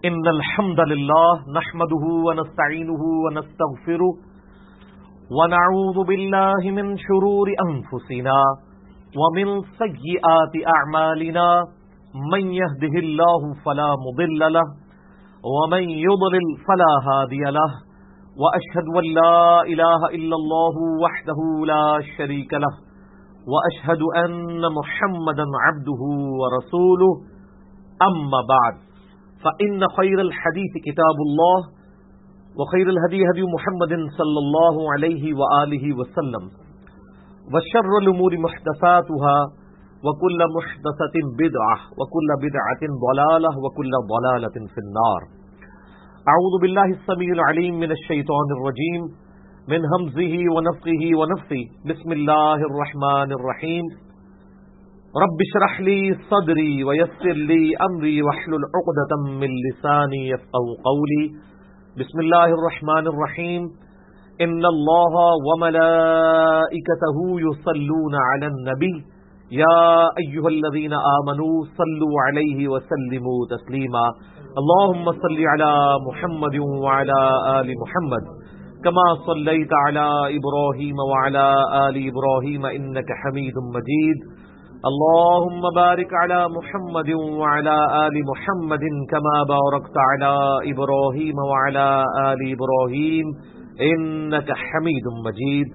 إن الحمد لله نحمده ونستعينه ونستغفره ونعوذ بالله من شرور أنفسنا ومن سيئات أعمالنا من يهده الله فلا مضل له ومن يضلل فلا هادي له وأشهد أن لا إله إلا الله وحده لا شريك له وأشهد أن محمدا عبده ورسوله أما بعد فإن خير الحديث كتاب الله وخير الهدي هدي محمد صلى الله عليه وآله وسلم وشر الأمور محدثاتها وكل محدثة بدعة وكل بدعة ضلالة وكل ضلالة في النار. أعوذ بالله السميع العليم من الشيطان الرجيم من همزه ونفخه ونفثه. بسم الله الرحمن الرحيم. رب اشرح لي صدري ويسر لي امري واحلل عقدة من لساني يفقهوا قولي. بسم الله الرحمن الرحيم. ان الله وملائكته يصلون على النبي يا ايها الذين آمنوا صلوا عليه وسلموا تسليما. اللهم صل على محمد وعلى آل محمد كما صليت على إبراهيم وعلى آل إبراهيم إنك حميد مجيد. اللهم بارك على محمد وعلى آل محمد كما باركت على إبراهيم وعلى آل إبراهيم إنك حميد مجيد.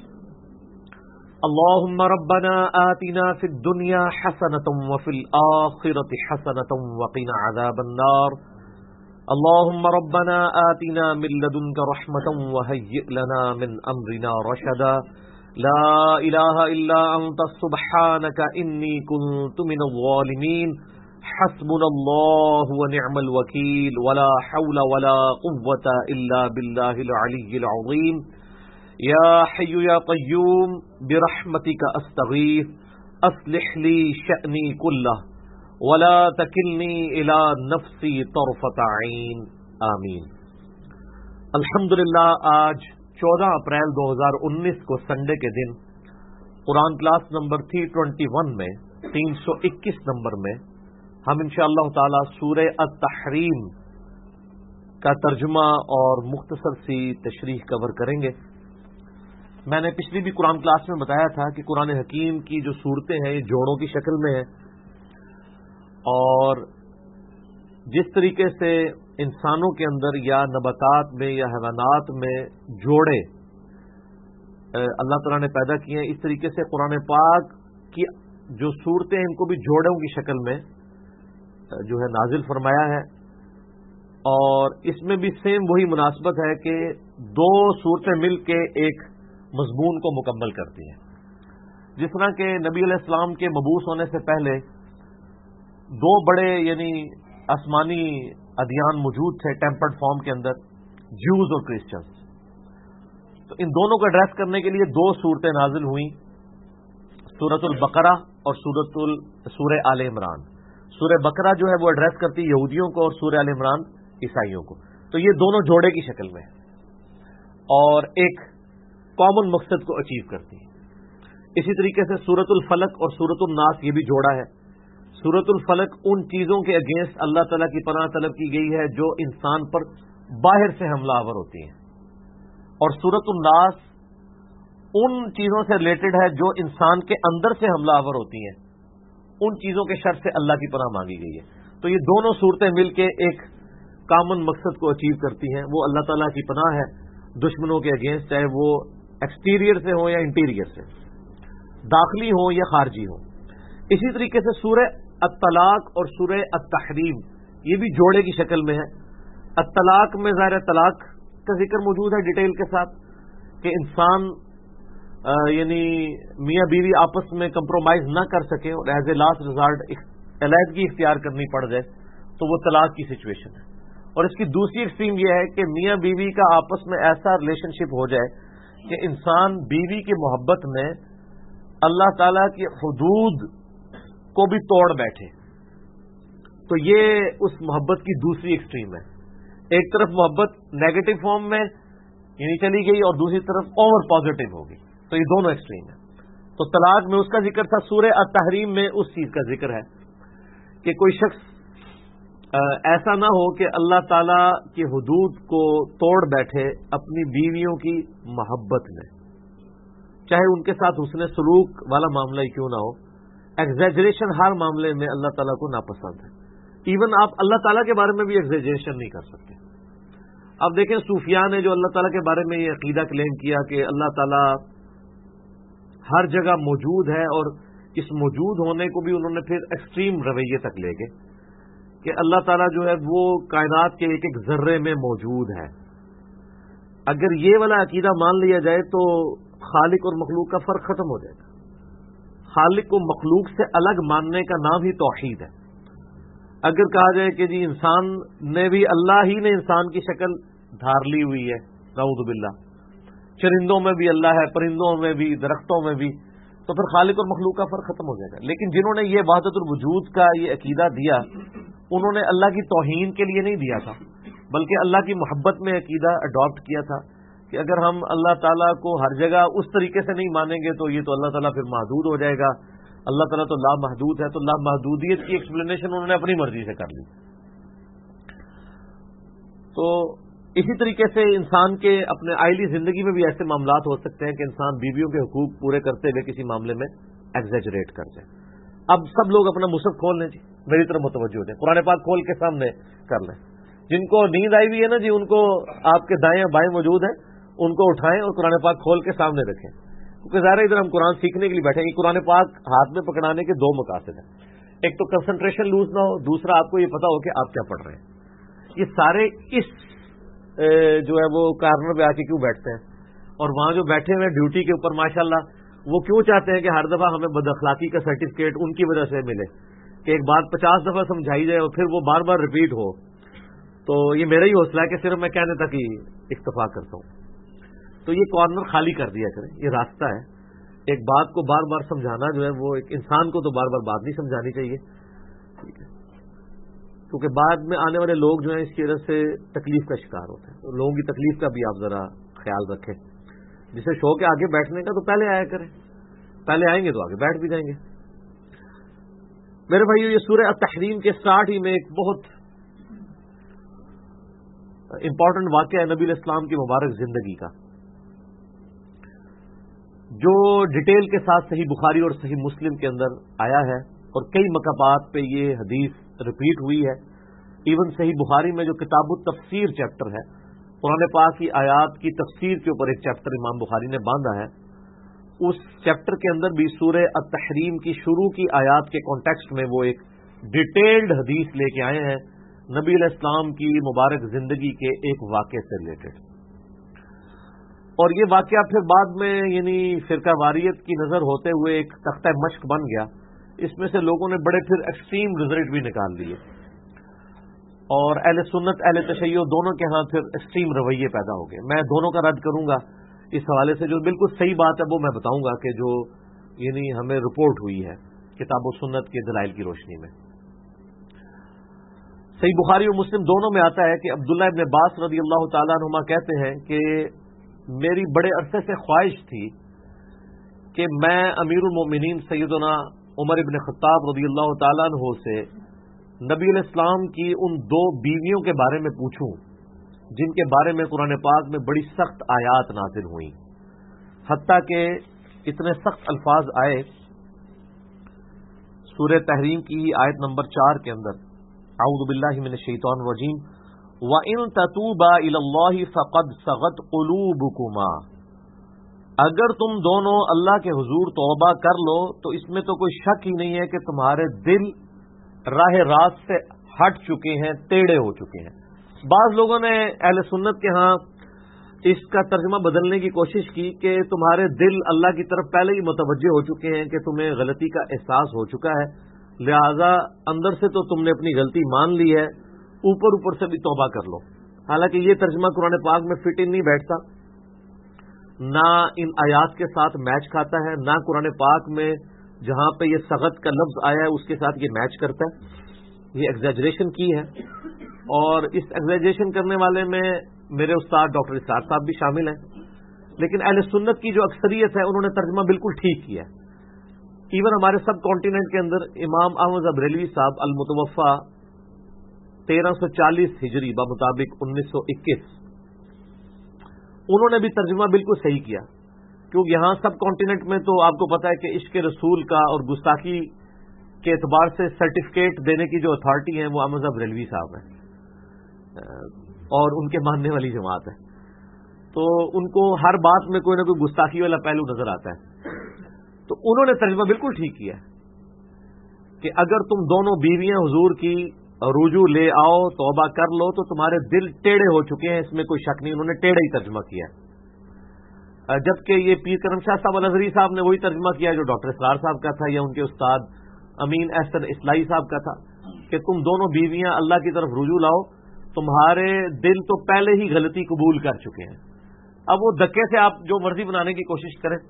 اللهم ربنا آتنا في الدنيا حسنة وفي الآخرة حسنة وقنا عذاب النار. اللهم ربنا آتنا من لدنك رحمة وهيئ لنا من أمرنا رشدا. لا إله إلا أنت سبحانك إني كنت من الظالمين. حسبنا الله ونعم الوكيل ولا حول ولا قوة إلا بالله العلي العظيم. يا حي يا قيوم برحمتك أستغيث أصلح لي شأني كله ولا تکلنی الی نفسی طرفۃ عین آمین. الحمدللہ آج 14 اپریل 2019 کو سنڈے کے دن قرآن کلاس نمبر 321 میں 321 نمبر میں ہم انشاءاللہ تعالی سورہ التحریم کا ترجمہ اور مختصر سی تشریح کور کریں گے. میں نے پچھلی بھی قرآن کلاس میں بتایا تھا کہ قرآن حکیم کی جو صورتیں ہیں یہ جوڑوں کی شکل میں ہیں، اور جس طریقے سے انسانوں کے اندر یا نباتات میں یا حیوانات میں جوڑے اللہ تعالیٰ نے پیدا کیے ہیں، اس طریقے سے قرآن پاک کی جو صورتیں ان کو بھی جوڑوں کی شکل میں جو ہے نازل فرمایا ہے. اور اس میں بھی سیم وہی مناسبت ہے کہ دو صورتیں مل کے ایک مضمون کو مکمل کرتی ہیں. جس طرح کہ نبی علیہ السلام کے مبعوث ہونے سے پہلے دو بڑے یعنی آسمانی ادیان موجود تھے ٹیمپرڈ فارم کے اندر، جیوز اور کرسچنز. تو ان دونوں کو ایڈریس کرنے کے لیے دو صورتیں نازل ہوئیں، سورۃ البقرہ اور سورہ آل عمران. سورہ بقرہ جو ہے وہ ایڈریس کرتی یہودیوں کو اور سورہ آل عمران عیسائیوں کو. تو یہ دونوں جوڑے کی شکل میں اور ایک کامن مقصد کو اچیو کرتی ہیں. اسی طریقے سے سورۃ الفلق اور سورۃ الناس یہ بھی جوڑا ہے. سورۃ الفلق ان چیزوں کے اگینسٹ اللہ تعالیٰ کی پناہ طلب کی گئی ہے جو انسان پر باہر سے حملہ آور ہوتی ہیں، اور سورۃ الناس ان چیزوں سے ریلیٹڈ ہے جو انسان کے اندر سے حملہ آور ہوتی ہیں، ان چیزوں کے شر سے اللہ کی پناہ مانگی گئی ہے. تو یہ دونوں صورتیں مل کے ایک کامن مقصد کو اچیو کرتی ہیں، وہ اللہ تعالیٰ کی پناہ ہے دشمنوں کے اگینسٹ، چاہے وہ ایکسٹیریئر سے ہو یا انٹیریئر سے، داخلی ہو یا خارجی ہو. اسی طریقے سے سورہ الطلاق اور سورہ التحریم یہ بھی جوڑے کی شکل میں ہے. الطلاق میں ظاہر طلاق کا ذکر موجود ہے ڈیٹیل کے ساتھ کہ انسان یعنی میاں بیوی آپس میں کمپرومائز نہ کر سکے اور ایز اے لاسٹ ریزارٹ علیحدگی اختیار کرنی پڑ جائے تو وہ طلاق کی سچویشن ہے. اور اس کی دوسری ایکسٹریم یہ ہے کہ میاں بیوی کا آپس میں ایسا ریلیشن شپ ہو جائے کہ انسان بیوی کی محبت میں اللہ تعالیٰ کی حدود کو بھی توڑ بیٹھے. تو یہ اس محبت کی دوسری ایکسٹریم ہے. ایک طرف محبت نیگیٹو فارم میں یعنی چلی گئی اور دوسری طرف اوور پازیٹو ہو گئی. تو یہ دونوں ایکسٹریم ہیں. تو طلاق میں اس کا ذکر تھا. سورہ التحریم میں اس چیز کا ذکر ہے کہ کوئی شخص ایسا نہ ہو کہ اللہ تعالی کی حدود کو توڑ بیٹھے اپنی بیویوں کی محبت میں، چاہے ان کے ساتھ حسن سلوک والا معاملہ ہی کیوں نہ ہو. ایگزیجریشن ہر معاملے میں اللہ تعالیٰ کو ناپسند ہے. ایون آپ اللہ تعالیٰ کے بارے میں بھی ایگزیجریشن نہیں کر سکتے. اب دیکھیں صوفیاء نے جو اللہ تعالیٰ کے بارے میں یہ عقیدہ کلیم کیا کہ اللہ تعالیٰ ہر جگہ موجود ہے، اور اس موجود ہونے کو بھی انہوں نے پھر ایکسٹریم رویے تک لے گئے کہ اللہ تعالیٰ جو ہے وہ کائنات کے ایک ایک ذرے میں موجود ہے. اگر یہ والا عقیدہ مان لیا جائے تو خالق اور مخلوق کا فرق ختم ہو جائے گا. خالق کو مخلوق سے الگ ماننے کا نام ہی توحید ہے. اگر کہا جائے کہ جی انسان نے بھی، اللہ ہی نے انسان کی شکل دھار لی ہوئی ہے، نعوذ باللہ، چرندوں میں بھی اللہ ہے، پرندوں میں بھی، درختوں میں بھی، تو پھر خالق اور مخلوق کا فرق ختم ہو جائے گا. لیکن جنہوں نے یہ وحدت الوجود کا یہ عقیدہ دیا، انہوں نے اللہ کی توہین کے لیے نہیں دیا تھا، بلکہ اللہ کی محبت میں عقیدہ اڈاپٹ کیا تھا کہ اگر ہم اللہ تعالیٰ کو ہر جگہ اس طریقے سے نہیں مانیں گے تو یہ تو اللہ تعالیٰ پھر محدود ہو جائے گا. اللہ تعالیٰ تو لا محدود ہے، تو لا محدودیت کی ایکسپلینیشن انہوں نے اپنی مرضی سے کر لی. تو اسی طریقے سے انسان کے اپنے آئلی زندگی میں بھی ایسے معاملات ہو سکتے ہیں کہ انسان بیویوں کے حقوق پورے کرتے ہوئے کسی معاملے میں ایگزیجریٹ کر جائے. اب سب لوگ اپنا مصحف کھول لیں جی، میری طرف متوجہ ہو جائیں، قرآن پاک کھول کے سامنے کر لیں. جن کو نیند آئی ہوئی ہے نا جی، ان کو آپ کے دائیں بائیں موجود ہیں، ان کو اٹھائیں اور قرآن پاک کھول کے سامنے رکھیں، کیونکہ ظاہر ادھر ہم قرآن سیکھنے کے لیے بیٹھے ہیں. قرآن پاک ہاتھ میں پکڑانے کے دو مقاصد ہیں، ایک تو کنسنٹریشن لوز نہ ہو، دوسرا آپ کو یہ پتا ہو کہ آپ کیا پڑھ رہے ہیں. یہ سارے اس جو ہے وہ کارنر پہ آ کے کیوں بیٹھتے ہیں، اور وہاں جو بیٹھے ہوئے ڈیوٹی کے اوپر ماشاءاللہ وہ کیوں چاہتے ہیں کہ ہر دفعہ ہمیں بد اخلاقی کا سرٹیفکیٹ ان کی وجہ سے ملے، کہ ایک بات 50 دفعہ سمجھائی جائے اور پھر وہ بار بار ریپیٹ ہو. تو یہ میرا ہی حوصلہ ہے کہ صرف میں کہنے تک ہی اکتفا کرتا ہوں. تو یہ کارنر خالی کر دیا کریں، یہ راستہ ہے. ایک بات کو بار بار سمجھانا جو ہے وہ ایک انسان کو تو بار بار بات نہیں سمجھانی چاہیے، ٹھیک ہے، کیونکہ بعد میں آنے والے لوگ جو ہیں اس کی وجہ سے تکلیف کا شکار ہوتے ہیں. تو لوگوں کی تکلیف کا بھی آپ ذرا خیال رکھیں. جسے شوق ہے آگے بیٹھنے کا تو پہلے آیا کریں، پہلے آئیں گے تو آگے بیٹھ بھی جائیں گے. میرے بھائیو، یہ سورہ التحریم کے سٹارٹ ہی میں ایک بہت امپورٹنٹ واقعہ ہے نبی علیہ السلام کی مبارک زندگی کا، جو ڈیٹیل کے ساتھ صحیح بخاری اور صحیح مسلم کے اندر آیا ہے، اور کئی مقامات پہ یہ حدیث ریپیٹ ہوئی ہے. ایون صحیح بخاری میں جو کتاب التفسیر چیپٹر ہے، قرآن پاک کی آیات کی تفسیر کے اوپر ایک چیپٹر امام بخاری نے باندھا ہے، اس چیپٹر کے اندر بھی سورہ التحریم کی شروع کی آیات کے کانٹیکسٹ میں وہ ایک ڈیٹیلڈ حدیث لے کے آئے ہیں نبی علیہ السلام کی مبارک زندگی کے ایک واقعے سے ریلیٹڈ. اور یہ واقعہ پھر بعد میں یعنی فرقہ واریت کی نظر ہوتے ہوئے ایک تختہ مشق بن گیا. اس میں سے لوگوں نے بڑے پھر ایکسٹریم رزلٹ بھی نکال دیے، اور اہل سنت اہل تشیع دونوں کے ہاں پھر ایکسٹریم رویے پیدا ہو گئے. میں دونوں کا رد کروں گا اس حوالے سے. جو بالکل صحیح بات ہے وہ میں بتاؤں گا کہ جو یعنی ہمیں رپورٹ ہوئی ہے کتاب و سنت کے دلائل کی روشنی میں. صحیح بخاری اور مسلم دونوں میں آتا ہے کہ عبداللہ ابن عباس رضی اللہ تعالیٰ عنہما کہتے ہیں کہ میری بڑے عرصے سے خواہش تھی کہ میں امیر المومنین سیدنا عمر ابن خطاب رضی اللہ تعالیٰ عنہ سے نبی علیہ السلام کی ان دو بیویوں کے بارے میں پوچھوں جن کے بارے میں قرآن پاک میں بڑی سخت آیات نازل ہوئیں، حتیٰ کہ اتنے سخت الفاظ آئے سورہ تحریم کی آیت نمبر 4 کے اندر، اعوذ باللہ من الشیطان الرجیم، وَإِن تَتُوبَا إِلَى اللَّهِ فَقَدْ صَغَتْ قُلُوبُكُمَا، اگر تم دونوں اللہ کے حضور توبہ کر لو تو اس میں تو کوئی شک ہی نہیں ہے کہ تمہارے دل راہ راست سے ہٹ چکے ہیں، ٹیڑھے ہو چکے ہیں. بعض لوگوں نے اہل سنت کے ہاں اس کا ترجمہ بدلنے کی کوشش کی کہ تمہارے دل اللہ کی طرف پہلے ہی متوجہ ہو چکے ہیں کہ تمہیں غلطی کا احساس ہو چکا ہے، لہذا اندر سے تو تم نے اپنی غلطی مان لی ہے، اوپر اوپر سے بھی توبہ کر لو. حالانکہ یہ ترجمہ قرآن پاک میں فٹ ان نہیں بیٹھتا، نہ ان آیات کے ساتھ میچ کھاتا ہے، نہ قرآن پاک میں جہاں پہ یہ سغت کا لفظ آیا ہے اس کے ساتھ یہ میچ کرتا ہے. یہ ایگزیجریشن کی ہے، اور اس ایگزیجریشن کرنے والے میں میرے استاد ڈاکٹر اسحاق صاحب بھی شامل ہیں. لیکن اہل سنت کی جو اکثریت ہے انہوں نے ترجمہ بالکل ٹھیک کیا ہے. ایون ہمارے سب کانٹیننٹ کے اندر امام احمد بریلوی صاحب المتوفا 1340 ہجری بمطابق 1921، انہوں نے بھی ترجمہ بالکل صحیح کیا، کیونکہ یہاں سب کانٹیننٹ میں تو آپ کو پتا ہے کہ عشق رسول کا اور گستاخی کے اعتبار سے سرٹیفکیٹ دینے کی جو اتھارٹی ہے وہ احمد صاحب ریلوی صاحب ہیں اور ان کے ماننے والی جماعت ہے، تو ان کو ہر بات میں کوئی نہ کوئی گستاخی والا پہلو نظر آتا ہے۔ تو انہوں نے ترجمہ بالکل ٹھیک کیا کہ اگر تم دونوں بیویاں حضور کی رجوع لے آؤ، توبہ کر لو تو تمہارے دل ٹیڑھے ہو چکے ہیں، اس میں کوئی شک نہیں، انہوں نے ٹیڑھا ہی ترجمہ کیا، جبکہ یہ پیر کرم شاہ صاحب الازہری صاحب نے وہی ترجمہ کیا جو ڈاکٹر اسرار صاحب کا تھا یا ان کے استاد امین احسن اصلاحی صاحب کا تھا کہ تم دونوں بیویاں اللہ کی طرف رجوع لاؤ، تمہارے دل تو پہلے ہی غلطی قبول کر چکے ہیں، اب وہ دھکے سے آپ جو مرضی بنانے کی کوشش کریں۔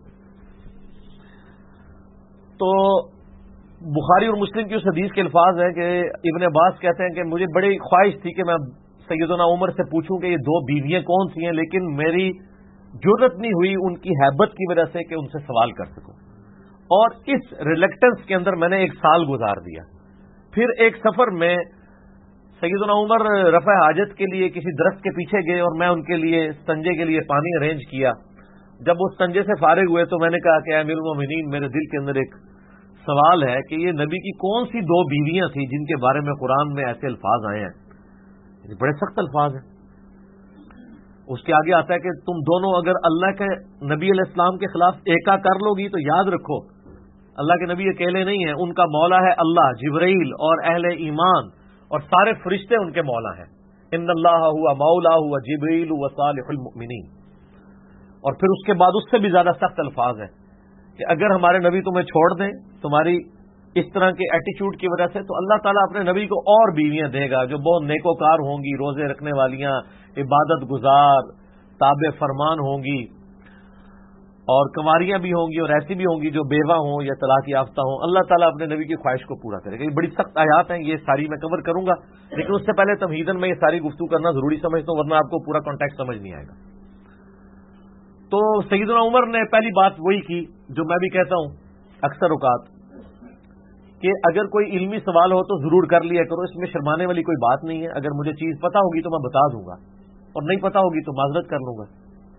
تو بخاری اور مسلم کی اس حدیث کے الفاظ ہیں کہ ابن عباس کہتے ہیں کہ مجھے بڑی خواہش تھی کہ میں سیدنا عمر سے پوچھوں کہ یہ دو بیویاں کون سی ہیں، لیکن میری جرت نہیں ہوئی ان کی ہیبت کی وجہ سے کہ ان سے سوال کر سکوں، اور اس ریلیکٹنس کے اندر میں نے 1 سال گزار دیا۔ پھر ایک سفر میں سیدنا عمر رفع حاجت کے لیے کسی درخت کے پیچھے گئے اور میں ان کے لیے استنجے کے لیے پانی ارینج کیا۔ جب وہ استنجے سے فارغ ہوئے تو میں نے کہا کہ اے امیر المومنین، میرے دل کے اندر ایک سوال ہے کہ یہ نبی کی کون سی 2 بیویاں تھیں جن کے بارے میں قرآن میں ایسے الفاظ آئے ہیں، بڑے سخت الفاظ ہیں۔ اس کے آگے آتا ہے کہ تم دونوں اگر اللہ کے نبی علیہ السلام کے خلاف ایکا کر لو گی تو یاد رکھو اللہ کے نبی اکیلے نہیں ہیں، ان کا مولا ہے اللہ، جبرائیل اور اہل ایمان اور سارے فرشتے ان کے مولا ہیں، ان اللہ ہوا مولا ہوا جبرائیل و صالح المؤمنین۔ اور پھر اس کے بعد اس سے بھی زیادہ سخت الفاظ ہیں کہ اگر ہمارے نبی تمہیں چھوڑ دیں تمہاری اس طرح کے ایٹیچیوڈ کی وجہ سے تو اللہ تعالیٰ اپنے نبی کو اور بیویاں دے گا جو بہت نیکوکار ہوں گی، روزے رکھنے والیاں، عبادت گزار، تابع فرمان ہوں گی، اور کنواریاں بھی ہوں گی اور ایسی بھی ہوں گی جو بیوہ ہوں یا طلاق یافتہ ہوں۔ اللہ تعالیٰ اپنے نبی کی خواہش کو پورا کرے گا۔ یہ بڑی سخت آیات ہیں، یہ ساری میں کور کروں گا، لیکن اس سے پہلے تمہیداً میں یہ ساری گفتگو کرنا ضروری سمجھتا ہوں، ورنہ آپ کو پورا کانٹیکٹ سمجھ نہیں آئے گا۔ تو سیدنا عمر نے پہلی بات وہی کی جو میں بھی کہتا ہوں اکثر اوقات کہ اگر کوئی علمی سوال ہو تو ضرور کر لیا کرو، اس میں شرمانے والی کوئی بات نہیں ہے، اگر مجھے چیز پتہ ہوگی تو میں بتا دوں گا اور نہیں پتہ ہوگی تو معذرت کر لوں گا۔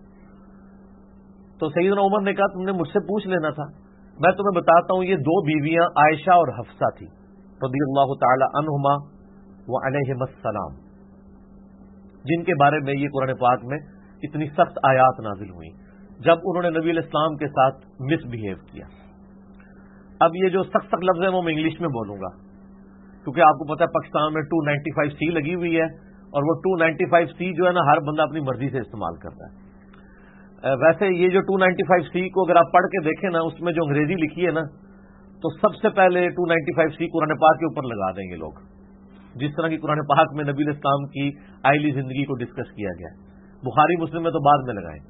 تو سیدنا عمر نے کہا تم نے مجھ سے پوچھ لینا تھا، میں تمہیں بتاتا ہوں، یہ 2 بیویاں عائشہ اور حفصہ تھی رضی اللہ تعالی عنہما وعلیہم السلام، جن کے بارے میں یہ قرآن پاک میں اتنی سخت آیات نازل ہوئی جب انہوں نے نبی علیہ السلام کے ساتھ مس بہیو کیا۔ اب یہ جو سخت سخت لفظ ہیں وہ میں انگلش میں بولوں گا کیونکہ آپ کو پتا ہے پاکستان میں 295C لگی ہوئی ہے اور وہ 295C جو ہے نا ہر بندہ اپنی مرضی سے استعمال کرتا ہے۔ ویسے یہ جو 295C کو اگر آپ پڑھ کے دیکھیں نا اس میں جو انگریزی لکھی ہے نا تو سب سے پہلے 295C قرآن پاک کے اوپر لگا دیں گے لوگ، جس طرح کی قرآن پاک میں نبی علیہ السلام کی آئلی زندگی کو ڈسکس کیا گیا ہے، بخاری مسلم میں تو بعد میں لگائیں۔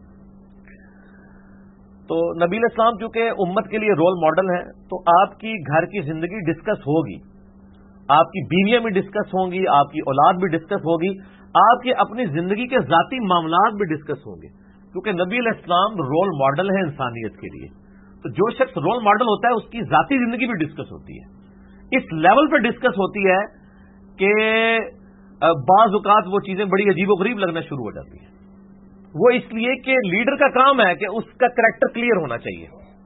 تو نبی علیہ السلام چونکہ امت کے لیے رول ماڈل ہیں تو آپ کی گھر کی زندگی ڈسکس ہوگی، آپ کی بیویاں بھی ڈسکس ہوں گی، آپ کی اولاد بھی ڈسکس ہوگی، آپ کی اپنی زندگی کے ذاتی معاملات بھی ڈسکس ہوں گے، کیونکہ نبی علیہ السلام رول ماڈل ہے انسانیت کے لیے۔ تو جو شخص رول ماڈل ہوتا ہے اس کی ذاتی زندگی بھی ڈسکس ہوتی ہے، اس لیول پہ ڈسکس ہوتی ہے کہ بعض اوقات وہ چیزیں بڑی عجیب و غریب لگنا شروع ہو جاتی ہیں۔ وہ اس لیے کہ لیڈر کا کام ہے کہ اس کا کریکٹر کلیئر ہونا چاہیے۔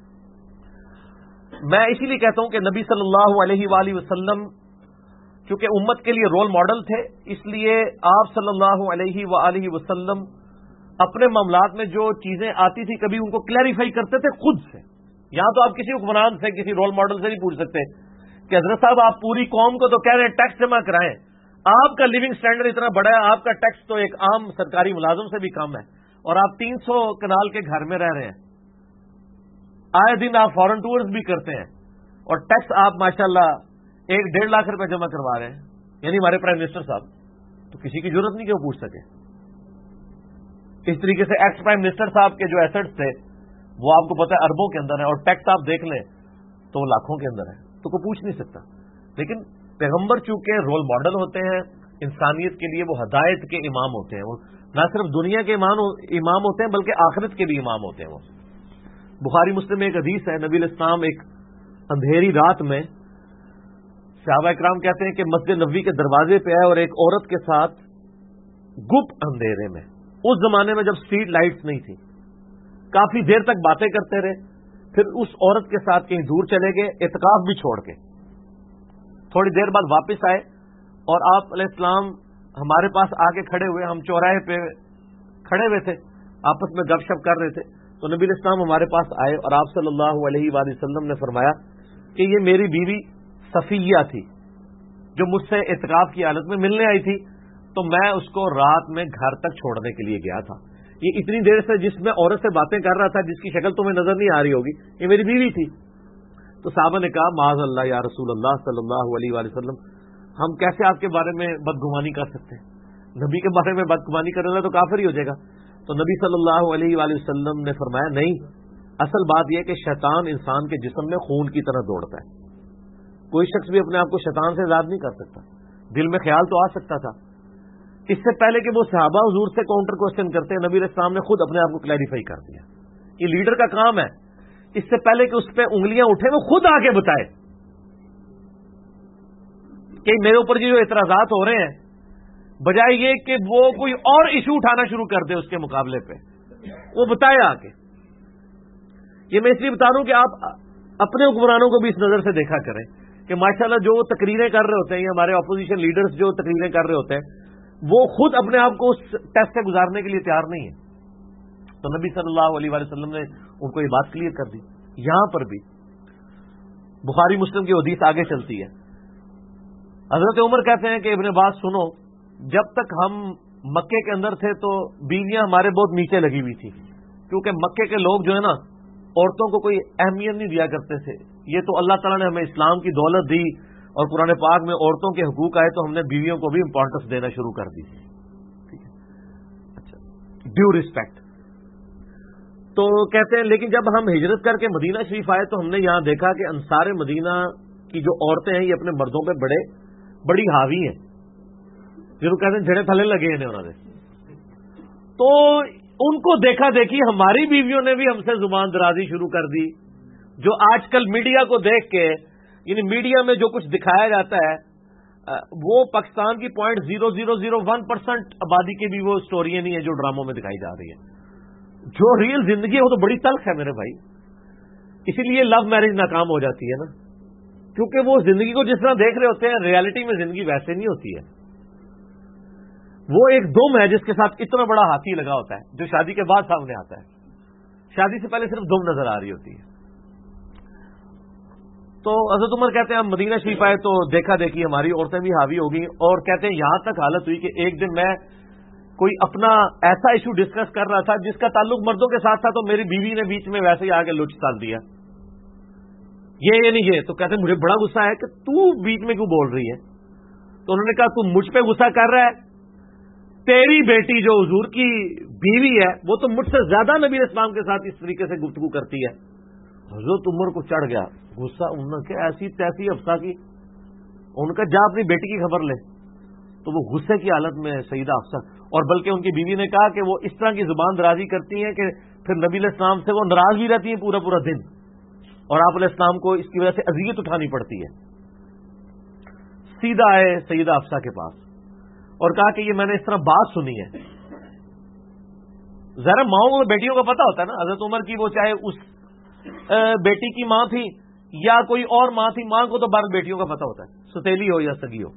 میں اسی لیے کہتا ہوں کہ نبی صلی اللہ علیہ وآلہ وسلم چونکہ امت کے لیے رول ماڈل تھے، اس لیے آپ صلی اللہ علیہ وآلہ وسلم اپنے معاملات میں جو چیزیں آتی تھی کبھی ان کو کلیریفائی کرتے تھے خود سے۔ یہاں تو آپ کسی حکمران سے کسی رول ماڈل سے نہیں پوچھ سکتے کہ حضرت صاحب آپ پوری قوم کو تو کہہ رہے ہیں ٹیکس جمع کرائیں، آپ کا لیونگ سٹینڈرڈ اتنا بڑا ہے، آپ کا ٹیکس تو ایک عام سرکاری ملازم سے بھی کم ہے، اور آپ 300 کنال کے گھر میں رہ رہے ہیں، آئے دن آپ فورن ٹورز بھی کرتے ہیں اور ٹیکس آپ ماشاءاللہ 1-1.5 لاکھ روپے جمع کروا رہے ہیں، یعنی ہمارے پرائم منسٹر صاحب، تو کسی کی ضرورت نہیں کہ وہ پوچھ سکے۔ اس طریقے سے ایکس پرائم منسٹر صاحب کے جو ایسٹس تھے وہ آپ کو پتا ہے اربوں کے اندر ہے، اور ٹیکس آپ دیکھ لیں تو وہ لاکھوں کے اندر ہے، تو کوئی پوچھ نہیں سکتا۔ لیکن پیغمبر چونکہ رول ماڈل ہوتے ہیں انسانیت کے لیے، وہ ہدایت کے امام ہوتے ہیں، وہ نہ صرف دنیا کے امام ہوتے ہیں بلکہ آخرت کے بھی امام ہوتے ہیں۔ وہ بخاری مسلم میں ایک حدیث ہے، نبی علیہ السلام ایک اندھیری رات میں صحابہ اکرام کہتے ہیں کہ مسجد نبوی کے دروازے پہ ہے اور ایک عورت کے ساتھ گپ اندھیرے میں، اس زمانے میں جب اسٹریٹ لائٹس نہیں تھی، کافی دیر تک باتیں کرتے رہے، پھر اس عورت کے ساتھ کہیں دور چلے گئے، اعتکاف بھی چھوڑ کے تھوڑی دیر بعد واپس آئے اور آپ علیہ السلام ہمارے پاس آ کے کھڑے ہوئے، ہم چوراہے پہ کھڑے ہوئے تھے، آپس میں گپ شپ کر رہے تھے، تو نبی علیہ السلام ہمارے پاس آئے اور آپ صلی اللہ علیہ وآلہ وسلم نے فرمایا کہ یہ میری بیوی صفیہ تھی جو مجھ سے اعتکاف کی حالت میں ملنے آئی تھی، تو میں اس کو رات میں گھر تک چھوڑنے کے لیے گیا تھا. یہ اتنی دیر سے جس میں عورت سے باتیں کر رہا تھا، جس کی شکل تمہیں نظر نہیں آ رہی ہوگی، یہ میری بیوی تھی. تو صحابہ نے کہا معاذ اللہ یا رسول اللہ صلی اللہ علیہ وآلہ وسلم، ہم کیسے آپ کے بارے میں بدگمانی کر سکتے ہیں؟ نبی کے بارے میں بدگمانی کرنے تو کافر ہی ہو جائے گا. تو نبی صلی اللہ علیہ وآلہ وسلم نے فرمایا نہیں، اصل بات یہ کہ شیطان انسان کے جسم میں خون کی طرح دوڑتا ہے. کوئی شخص بھی اپنے آپ کو شیطان سے آزاد نہیں کر سکتا. دل میں خیال تو آ سکتا تھا. اس سے پہلے کہ وہ صحابہ حضور سے کاؤنٹر کوسچن کرتے ہیں، نبی علیہ السلام نے خود اپنے آپ کو کلیریفائی کر دیا. یہ لیڈر کا کام ہے، اس سے پہلے کہ اس پہ انگلیاں اٹھے وہ خود آ کے بتائے کہ میرے اوپر جو اعتراضات ہو رہے ہیں، بجائے یہ کہ وہ کوئی اور ایشو اٹھانا شروع کر دے اس کے مقابلے پہ، وہ بتائے آ کے. یہ میں اس لیے بتا رہا ہوں کہ آپ اپنے حکمرانوں کو بھی اس نظر سے دیکھا کریں کہ ماشاءاللہ جو تقریریں کر رہے ہوتے ہیں، یا ہمارے اپوزیشن لیڈرز جو تقریریں کر رہے ہوتے ہیں، وہ خود اپنے آپ کو اس ٹیسٹ سے گزارنے کے لیے تیار نہیں ہے. تو نبی صلی اللہ علیہ وآلہ وسلم نے ان کو یہ بات کلیئر کر دی. یہاں پر بھی بخاری مسلم کی حدیث آگے چلتی ہے. حضرت عمر کہتے ہیں کہ ابن عباس سنو، جب تک ہم مکے کے اندر تھے تو بیویاں ہمارے بہت نیچے لگی ہوئی تھی، کیونکہ مکے کے لوگ جو ہے نا عورتوں کو کوئی اہمیت نہیں دیا کرتے تھے. یہ تو اللہ تعالیٰ نے ہمیں اسلام کی دولت دی اور قرآن پاک میں عورتوں کے حقوق آئے تو ہم نے بیویوں کو بھی امپورٹنس دینا شروع کر دی. اچھا، ڈیو ریسپیکٹ. تو کہتے ہیں لیکن جب ہم ہجرت کر کے مدینہ شریف آئے تو ہم نے یہاں دیکھا کہ انصار مدینہ کی جو عورتیں ہیں یہ اپنے مردوں پہ بڑی حاوی ہیں، جن کو کہتے ہیں جڑے تھلے لگے ہیں انہوں نے. تو ان کو دیکھا دیکھی ہماری بیویوں نے بھی ہم سے زبان درازی شروع کر دی، جو آج کل میڈیا کو دیکھ کے، یعنی میڈیا میں جو کچھ دکھایا جاتا ہے وہ پاکستان کی 0.0001% آبادی کی بھی وہ سٹوریاں نہیں ہیں جو ڈراموں میں دکھائی جا رہی ہیں. جو ریل زندگی ہے وہ تو بڑی تلخ ہے میرے بھائی. اسی لیے لو میرج ناکام ہو جاتی ہے نا، کیونکہ وہ زندگی کو جس طرح دیکھ رہے ہوتے ہیں ریالٹی میں زندگی ویسے نہیں ہوتی ہے. وہ ایک دم ہے جس کے ساتھ اتنا بڑا ہاتھی لگا ہوتا ہے جو شادی کے بعد سامنے آتا ہے. شادی سے پہلے صرف دم نظر آ رہی ہوتی ہے. تو حضرت عمر کہتے ہیں ہم مدینہ شریف آئے تو دیکھا دیکھی ہماری عورتیں بھی حاوی ہو گئیں، اور کہتے ہیں یہاں تک حالت ہوئی کہ ایک دن میں کوئی اپنا ایسا ایشو ڈسکس کر رہا تھا جس کا تعلق مردوں کے ساتھ تھا، تو میری بیوی نے بیچ میں ویسے ہی آ کے لچ ڈال دیا، یہ نہیں یہ. تو کہتے ہیں مجھے بڑا غصہ ہے کہ تو بیچ میں کیوں بول رہی ہے؟ تو انہوں نے کہا تو مجھ پہ غصہ کر رہا ہے، تیری بیٹی جو حضور کی بیوی ہے وہ تو مجھ سے زیادہ نبی اسلام کے ساتھ اس طریقے سے گفتگو کرتی ہے. حضرت عمر کو چڑھ گیا غصہ، انہوں نے کہ ایسی تیسی افسا کی. ان کا جا اپنی بیٹی کی خبر لے. تو وہ غصے کی حالت میں سیدہ افسا، اور بلکہ ان کی بیوی نے کہا کہ وہ اس طرح کی زبان درازی کرتی ہیں کہ پھر نبی علیہ السلام سے وہ ناراض بھی رہتی ہیں پورا دن، اور آپ علیہ السلام کو اس کی وجہ سے اذیت اٹھانی پڑتی ہے. سیدھا آئے سیدہ افسا کے پاس اور کہا کہ یہ میں نے اس طرح بات سنی ہے. ذرا ماؤں کو بیٹیوں کا پتہ ہوتا ہے نا. حضرت عمر کی وہ چاہے اس بیٹی کی ماں تھی یا کوئی اور ماں تھی، ماں کو تو بار بیٹیوں کا پتہ ہوتا ہے، ستیلی ہو یا سگی ہو.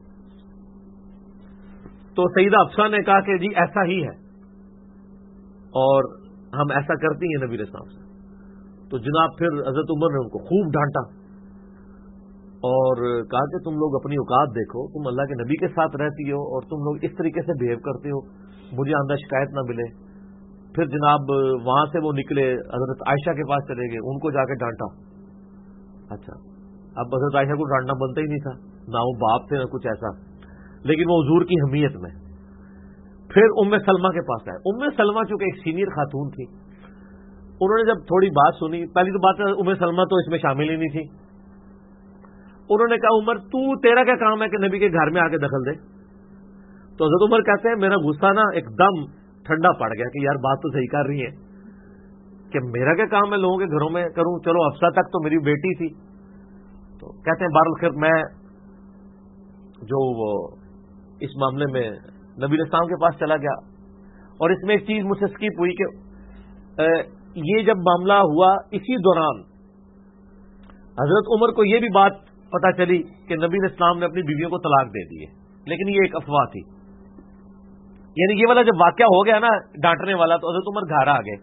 تو سیدہ افسا نے کہا کہ جی ایسا ہی ہے اور ہم ایسا کرتی ہیں نبی علیہ السلام سے. تو جناب پھر حضرت عمر نے ان کو خوب ڈانٹا اور کہا کہ تم لوگ اپنی اوقات دیکھو، تم اللہ کے نبی کے ساتھ رہتی ہو اور تم لوگ اس طریقے سے بہیو کرتے ہو، مجھے آندہ شکایت نہ ملے. پھر جناب وہاں سے وہ نکلے حضرت عائشہ کے پاس چلے گئے، ان کو جا کے ڈانٹا. اچھا اب حضرت عائشہ کو ڈانٹنا بنتا ہی نہیں تھا، نہ وہ باپ تھے نہ کچھ ایسا، لیکن وہ حضور کی حمیت میں. پھر ام سلمہ کے پاس آئے. ام سلمہ چونکہ ایک سینئر خاتون تھی، انہوں نے جب تھوڑی بات سنی، پہلی تو بات ام سلمہ تو اس میں شامل ہی نہیں تھی. انہوں نے کہا عمر تیرا کیا کام ہے کہ نبی کے گھر میں آ کے دخل دے؟ تو حضرت عمر کہتے ہیں میرا غصہ نا ایک دم ٹھنڈا پڑ گیا کہ یار بات تو صحیح کر رہی ہے کہ میرا کیا کام ہے لوگوں کے گھروں میں کروں. چلو افسا تک تو میری بیٹی تھی. تو کہتے ہیں بہرحال خیر میں جو وہ اس معاملے میں نبی اسلام کے پاس چلا گیا، اور اس میں ایک چیز مجھ سے اسکپ ہوئی کہ یہ جب معاملہ ہوا اسی دوران حضرت عمر کو یہ بھی بات پتہ چلی کہ نبی اسلام نے اپنی بیویوں کو طلاق دے دی ہے، لیکن یہ ایک افواہ تھی. یعنی یہ والا جب واقعہ ہو گیا نا ڈانٹنے والا، تو حضرت عمر گھر آ گئے،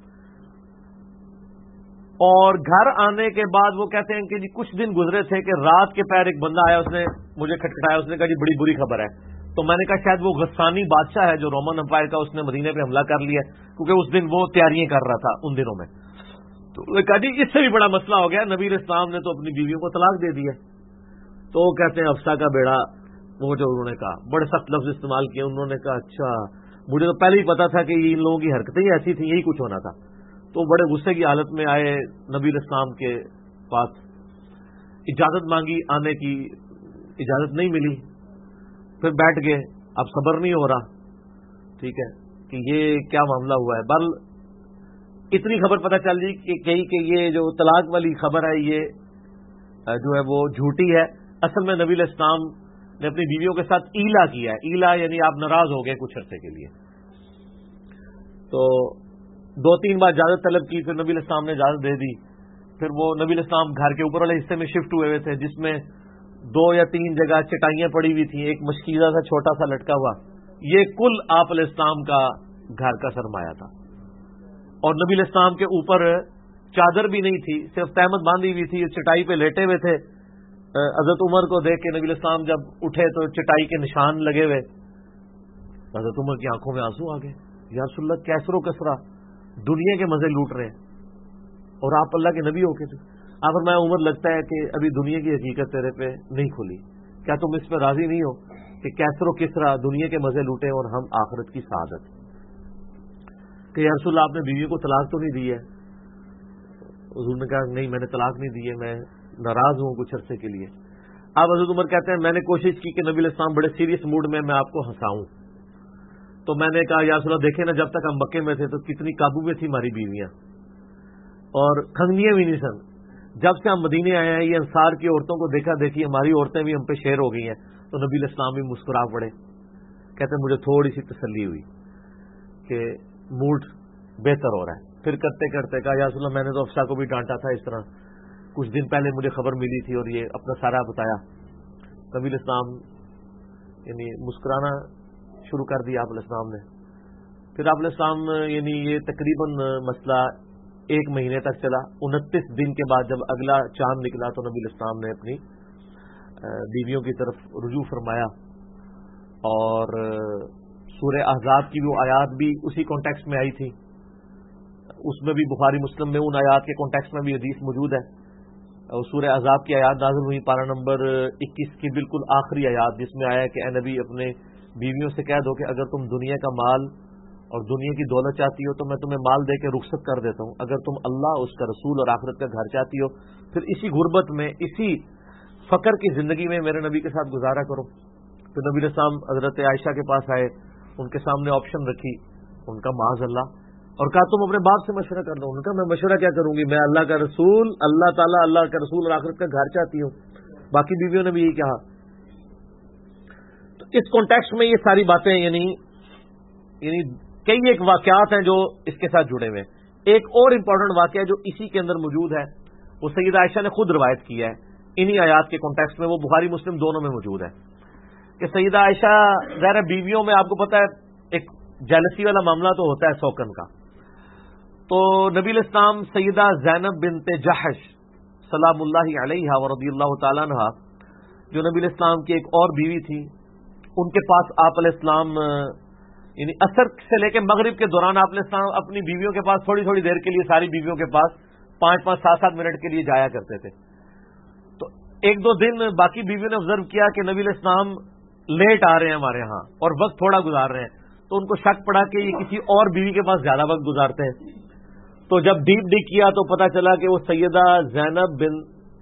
اور گھر آنے کے بعد وہ کہتے ہیں کہ جی کچھ دن گزرے تھے کہ رات کے پیر ایک بندہ آیا، اس نے مجھے کھٹکھٹایا، اس نے کہا جی بڑی بری خبر ہے. تو میں نے کہا شاید وہ غسانی بادشاہ ہے جو رومن امپائر کا، اس نے مدینے پہ حملہ کر لیا، کیونکہ اس دن وہ تیاریاں کر رہا تھا ان دنوں میں. تو وہ کہا جی اس سے بھی بڑا مسئلہ ہو گیا، نبی اسلام نے تو اپنی بیویوں کو طلاق دے دی ہے. تو وہ کہتے ہیں حفصہ کا بیڑا، وہ جو انہوں نے کہا بڑے سخت لفظ استعمال کیے. انہوں نے کہا اچھا مجھے تو پہلے ہی پتا تھا کہ ان لوگوں کی حرکتیں ہی ایسی تھیں، یہی کچھ ہونا تھا. تو بڑے غصے کی حالت میں آئے نبی اسلام کے پاس، اجازت مانگی، آنے کی اجازت نہیں ملی، پھر بیٹھ گئے. اب صبر نہیں ہو رہا، ٹھیک ہے کہ یہ کیا معاملہ ہوا ہے. بل اتنی خبر پتہ چل گئی کہ یہ جو طلاق والی خبر ہے یہ جو ہے وہ جھوٹی ہے. اصل میں نبی اسلام نے اپنی بیویوں کے ساتھ ایلا کیا ہے. ایلا یعنی آپ ناراض ہو گئے کچھ عرصے کے لیے. تو 2-3 بار اجازت طلب کی، پھر نبی اسلام نے اجازت دے دی. پھر وہ نبی اسلام گھر کے اوپر والے حصے میں شفٹ ہوئے تھے، جس میں 2 یا 3 جگہ چٹائیاں پڑی ہوئی تھیں، ایک مشکیزہ سا چھوٹا سا لٹکا ہوا. یہ کل آپ علیہ السلام کا گھر کا سرمایہ تھا. اور نبی اسلام کے اوپر چادر بھی نہیں تھی، صرف تہمت باندھی ہوئی تھی، چٹائی پہ لیٹے ہوئے تھے. حضرت عمر کو دیکھ کے نبی اسلام جب اٹھے تو چٹائی کے نشان لگے ہوئے. حضرت عمر کی آنکھوں میں آنسو آ گئے. یا رسول اللہ کیسر و کسرا دنیا کے مزے لوٹ رہے ہیں اور آپ اللہ کے نبی ہو کے. آپ فرمایا عمر لگتا ہے کہ ابھی دنیا کی حقیقت تیرے پہ نہیں کھلی، کیا تم اس پہ راضی نہیں ہو کہ کیسر و کسرا دنیا کے مزے لوٹے اور ہم آخرت کی سعادت. کہ یا رسول اللہ آپ نے بیوی کو طلاق تو نہیں دی ہے؟ حضور نے کہا نہیں میں نے طلاق نہیں دی ہے، میں ناراض ہوں کچھ عرصے کے لیے. اب حضرت عمر کہتے ہیں میں نے کوشش کی کہ نبی اسلام بڑے سیریس موڈ میں آپ کو ہنساؤں. تو میں نے کہا یا رسول اللہ دیکھیں نا جب تک ہم مکے میں تھے تو کتنی قابو میں تھی ہماری بیویاں اور کھنگنیاں بھی نہیں سن. جب سے ہم مدینے آئے ہیں یہ انصار کی عورتوں کو دیکھا دیکھی ہماری عورتیں بھی ہم پہ شیر ہو گئی ہیں. تو نبی اسلام بھی مسکرا پڑے. کہتے ہیں مجھے تھوڑی سی تسلی ہوئی کہ موڈ بہتر ہو رہا ہے. پھر کرتے کرتے کہا یا رسول اللہ میں نے تو حفصہ کو بھی ڈانٹا تھا اس طرح، کچھ دن پہلے مجھے خبر ملی تھی اور یہ اپنا سارا بتایا. نبی اسلام یعنی مسکرانا شروع کر دیا آپ علیہ السلام نے. پھر آپ علیہ السلام یعنی یہ تقریباً مسئلہ 1 مہینے تک چلا. 29 دن کے بعد جب اگلا چاند نکلا تو نبی اسلام نے اپنی بیویوں کی طرف رجوع فرمایا. اور سورہ احزاب کی وہ آیات بھی اسی کانٹیکسٹ میں آئی تھی. اس میں بھی بخاری مسلم میں ان آیات کے کانٹیکسٹ میں بھی حدیث موجود ہے. سورہ احزاب کی آیات نازل ہوئی پارہ نمبر 21 کی بالکل آخری آیات، جس میں آیا کہ اے نبی اپنے بیویوں سے کہہ دو کہ اگر تم دنیا کا مال اور دنیا کی دولت چاہتی ہو تو میں تمہیں مال دے کے رخصت کر دیتا ہوں. اگر تم اللہ، اس کا رسول اور آخرت کا گھر چاہتی ہو پھر اسی غربت میں، اسی فقر کی زندگی میں میرے نبی کے ساتھ گزارا کرو. پھر نبی السلام حضرت عائشہ کے پاس آئے، ان کے سامنے آپشن رکھی، ان کا معاذ اللہ، اور کہا تم اپنے باپ سے مشورہ کر لو. ان کا میں مشورہ کیا کروں گی، میں اللہ کا رسول، اللہ تعالیٰ اللہ کا رسول اور آخرت کا گھر چاہتی ہوں. باقی بیویوں نے بھی یہی کہا. تو اس کانٹیکسٹ میں یہ ساری باتیں یعنی کئی ایک واقعات ہیں جو اس کے ساتھ جڑے ہوئے ہیں. ایک اور امپورٹنٹ واقعہ جو اسی کے اندر موجود ہے وہ سیدہ عائشہ نے خود روایت کیا ہے انہی آیات کے کانٹیکسٹ میں، وہ بخاری مسلم دونوں میں موجود ہے کہ سیدہ عائشہ ظاہر بیویوں میں آپ کو پتا ہے ایک جیلسی والا معاملہ تو ہوتا ہے سوکن کا. تو نبی الاسلام سیدہ زینب بنت جحش سلام اللہ علیہا ورضی اللہ تعالیٰ عنہا، جو نبی الاسلام کی ایک اور بیوی تھی، ان کے پاس آپ علیہ السلام یعنی عصر سے لے کے مغرب کے دوران آپ علیہ السلام اپنی بیویوں کے پاس تھوڑی تھوڑی دیر کے لیے، ساری بیویوں کے پاس 5-5 7-7 منٹ کے لیے جایا کرتے تھے. تو 1-2 دن باقی بیویوں نے آبزرو کیا کہ نبی علیہ السلام لیٹ آ رہے ہیں ہمارے ہاں اور وقت تھوڑا گزار رہے ہیں، تو ان کو شک پڑا کہ یہ کسی اور بیوی کے پاس زیادہ وقت گزارتے ہیں. تو جب ڈیپ کیا تو پتا چلا کہ وہ سیدہ زینب بن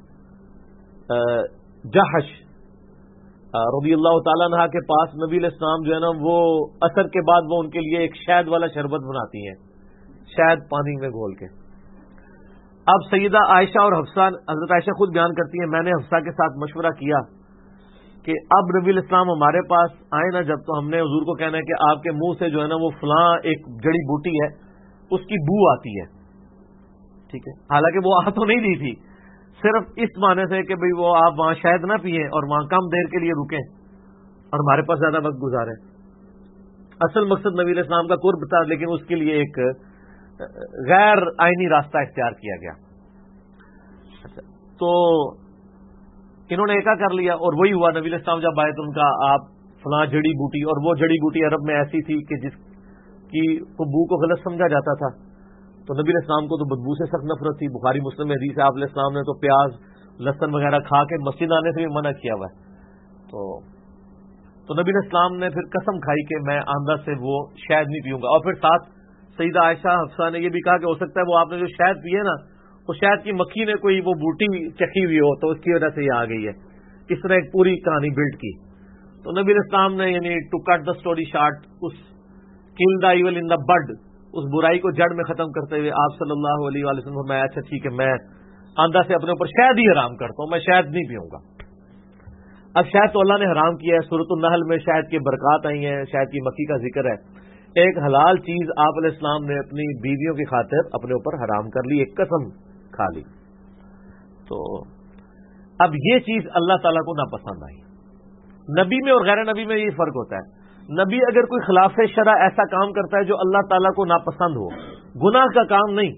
جحش رضی اللہ تعالیٰ عنہ کے پاس نبی علیہ السلام جو ہے نا وہ عصر کے بعد وہ ان کے لیے ایک شہد والا شربت بناتی ہیں، شہد پانی میں گھول کے. اب سیدہ عائشہ اور حفصہ، حضرت عائشہ خود بیان کرتی ہیں میں نے حفصہ کے ساتھ مشورہ کیا کہ اب نبی علیہ السلام ہمارے پاس آئے نا جب، تو ہم نے حضور کو کہنا ہے کہ آپ کے منہ سے جو ہے نا وہ فلاں ایک جڑی بوٹی ہے اس کی بو آتی ہے، ٹھیک ہے، حالانکہ وہ آ تو نہیں دی تھی، صرف اس معنی سے کہ بھئی وہ آپ وہاں شاید نہ پیئیں اور وہاں کم دیر کے لیے رکیں اور ہمارے پاس زیادہ وقت گزاریں۔ اصل مقصد نبی علیہ السلام کا قرب تھا، لیکن اس کے لیے ایک غیر آئینی راستہ اختیار کیا گیا۔ تو انہوں نے ایکا کر لیا اور وہی ہوا، نبی علیہ السلام جب آئے تو ان کا آپ فلاں جڑی بوٹی، اور وہ جڑی بوٹی عرب میں ایسی تھی کہ جس کی بو کو غلط سمجھا جاتا تھا، تو نبی علیہ السلام کو تو بدبو سے سخت نفرت تھی۔ بخاری مسلم میں حدیث ہے، آپ علیہ السلام نے تو پیاز لہسن وغیرہ کھا کے مسجد آنے سے بھی منع کیا ہوا ہے۔ تو نبی علیہ السلام نے پھر قسم کھائی کہ میں آئندہ سے وہ شہد نہیں پیوں گا، اور پھر ساتھ سیدہ عائشہ حفصہ نے یہ بھی کہا کہ ہو سکتا ہے وہ آپ نے جو شہد پیے نا، وہ شہد کی مکھی نے کوئی وہ بوٹی چکھی ہوئی ہو، تو اس کی وجہ سے یہ آ گئی ہے۔ اس طرح ایک پوری کہانی بلڈ کی۔ تو نبی علیہ السلام نے یعنی to cut the story short, اس کل دا ایول ان دا بڈ، اس برائی کو جڑ میں ختم کرتے ہوئے آپ صلی اللہ علیہ وآلہ وسلم میں اچھا ٹھیک ہے میں آندہ سے اپنے اوپر شہد ہی حرام کرتا ہوں، میں شہد نہیں پیوں گا۔ اب شہد تو اللہ نے حرام کیا ہے، سورۃ النحل میں شہد کی برکات آئی ہیں، شہد کی مکھی کا ذکر ہے۔ ایک حلال چیز آپ علیہ السلام نے اپنی بیویوں کی خاطر اپنے اوپر حرام کر لی، ایک قسم کھا لی۔ تو اب یہ چیز اللہ تعالیٰ کو ناپسند آئی۔ نبی میں اور غیر نبی میں یہ فرق ہوتا ہے، نبی اگر کوئی خلاف شرع ایسا کام کرتا ہے جو اللہ تعالیٰ کو ناپسند ہو، گناہ کا کام نہیں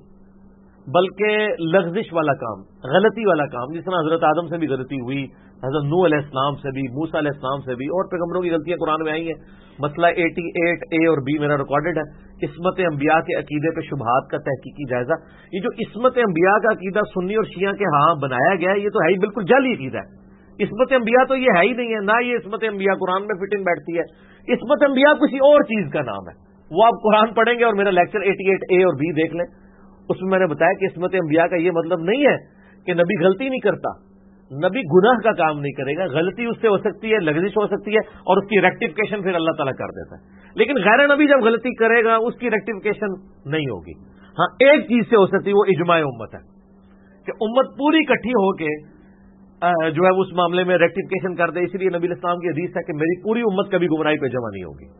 بلکہ لغزش والا کام، غلطی والا کام، جس طرح حضرت آدم سے بھی غلطی ہوئی، حضرت نوح علیہ السلام سے بھی، موسیٰ علیہ السلام سے بھی، اور پیغمبروں کی غلطیاں قرآن میں آئی ہیں۔ مسئلہ 88A اور B میرا ریکارڈڈ ہے، عصمت انبیاء کے عقیدے پہ شبہات کا تحقیقی جائزہ۔ یہ جو عصمت انبیاء کا عقیدہ سنی اور شیعہ کے ہاں بنایا گیا ہے، یہ تو ہے ہی بالکل جعلی عقیدہ ہے۔ عصمت انبیاء تو یہ ہے ہی نہیں ہے، نہ یہ عصمت انبیاء قرآن میں فٹنگ بیٹھتی ہے۔ عصمت انبیاء کسی اور چیز کا نام ہے، وہ آپ قرآن پڑھیں گے اور میرا لیکچر 88A اور B دیکھ لیں، اس میں نے بتایا کہ عصمت انبیاء کا یہ مطلب نہیں ہے کہ نبی غلطی نہیں کرتا، نبی گناہ کا کام نہیں کرے گا، غلطی اس سے ہو سکتی ہے، لغزش ہو سکتی ہے، اور اس کی ریکٹیفیکیشن پھر اللہ تعالیٰ کر دیتا ہے۔ لیکن غیر نبی جب غلطی کرے گا اس کی ریکٹیفیکیشن نہیں ہوگی۔ ہاں ایک چیز سے ہو سکتی ہے، وہ اجماع امت ہے کہ امت پوری اکٹھی ہو کے جو ہے اس معاملے میں ریکٹیفیکیشن کر دے۔ اس لیے نبی علیہ السلام کی حدیث ہے کہ میری پوری امت کبھی گمراہی پہ جمع نہیں ہوگی۔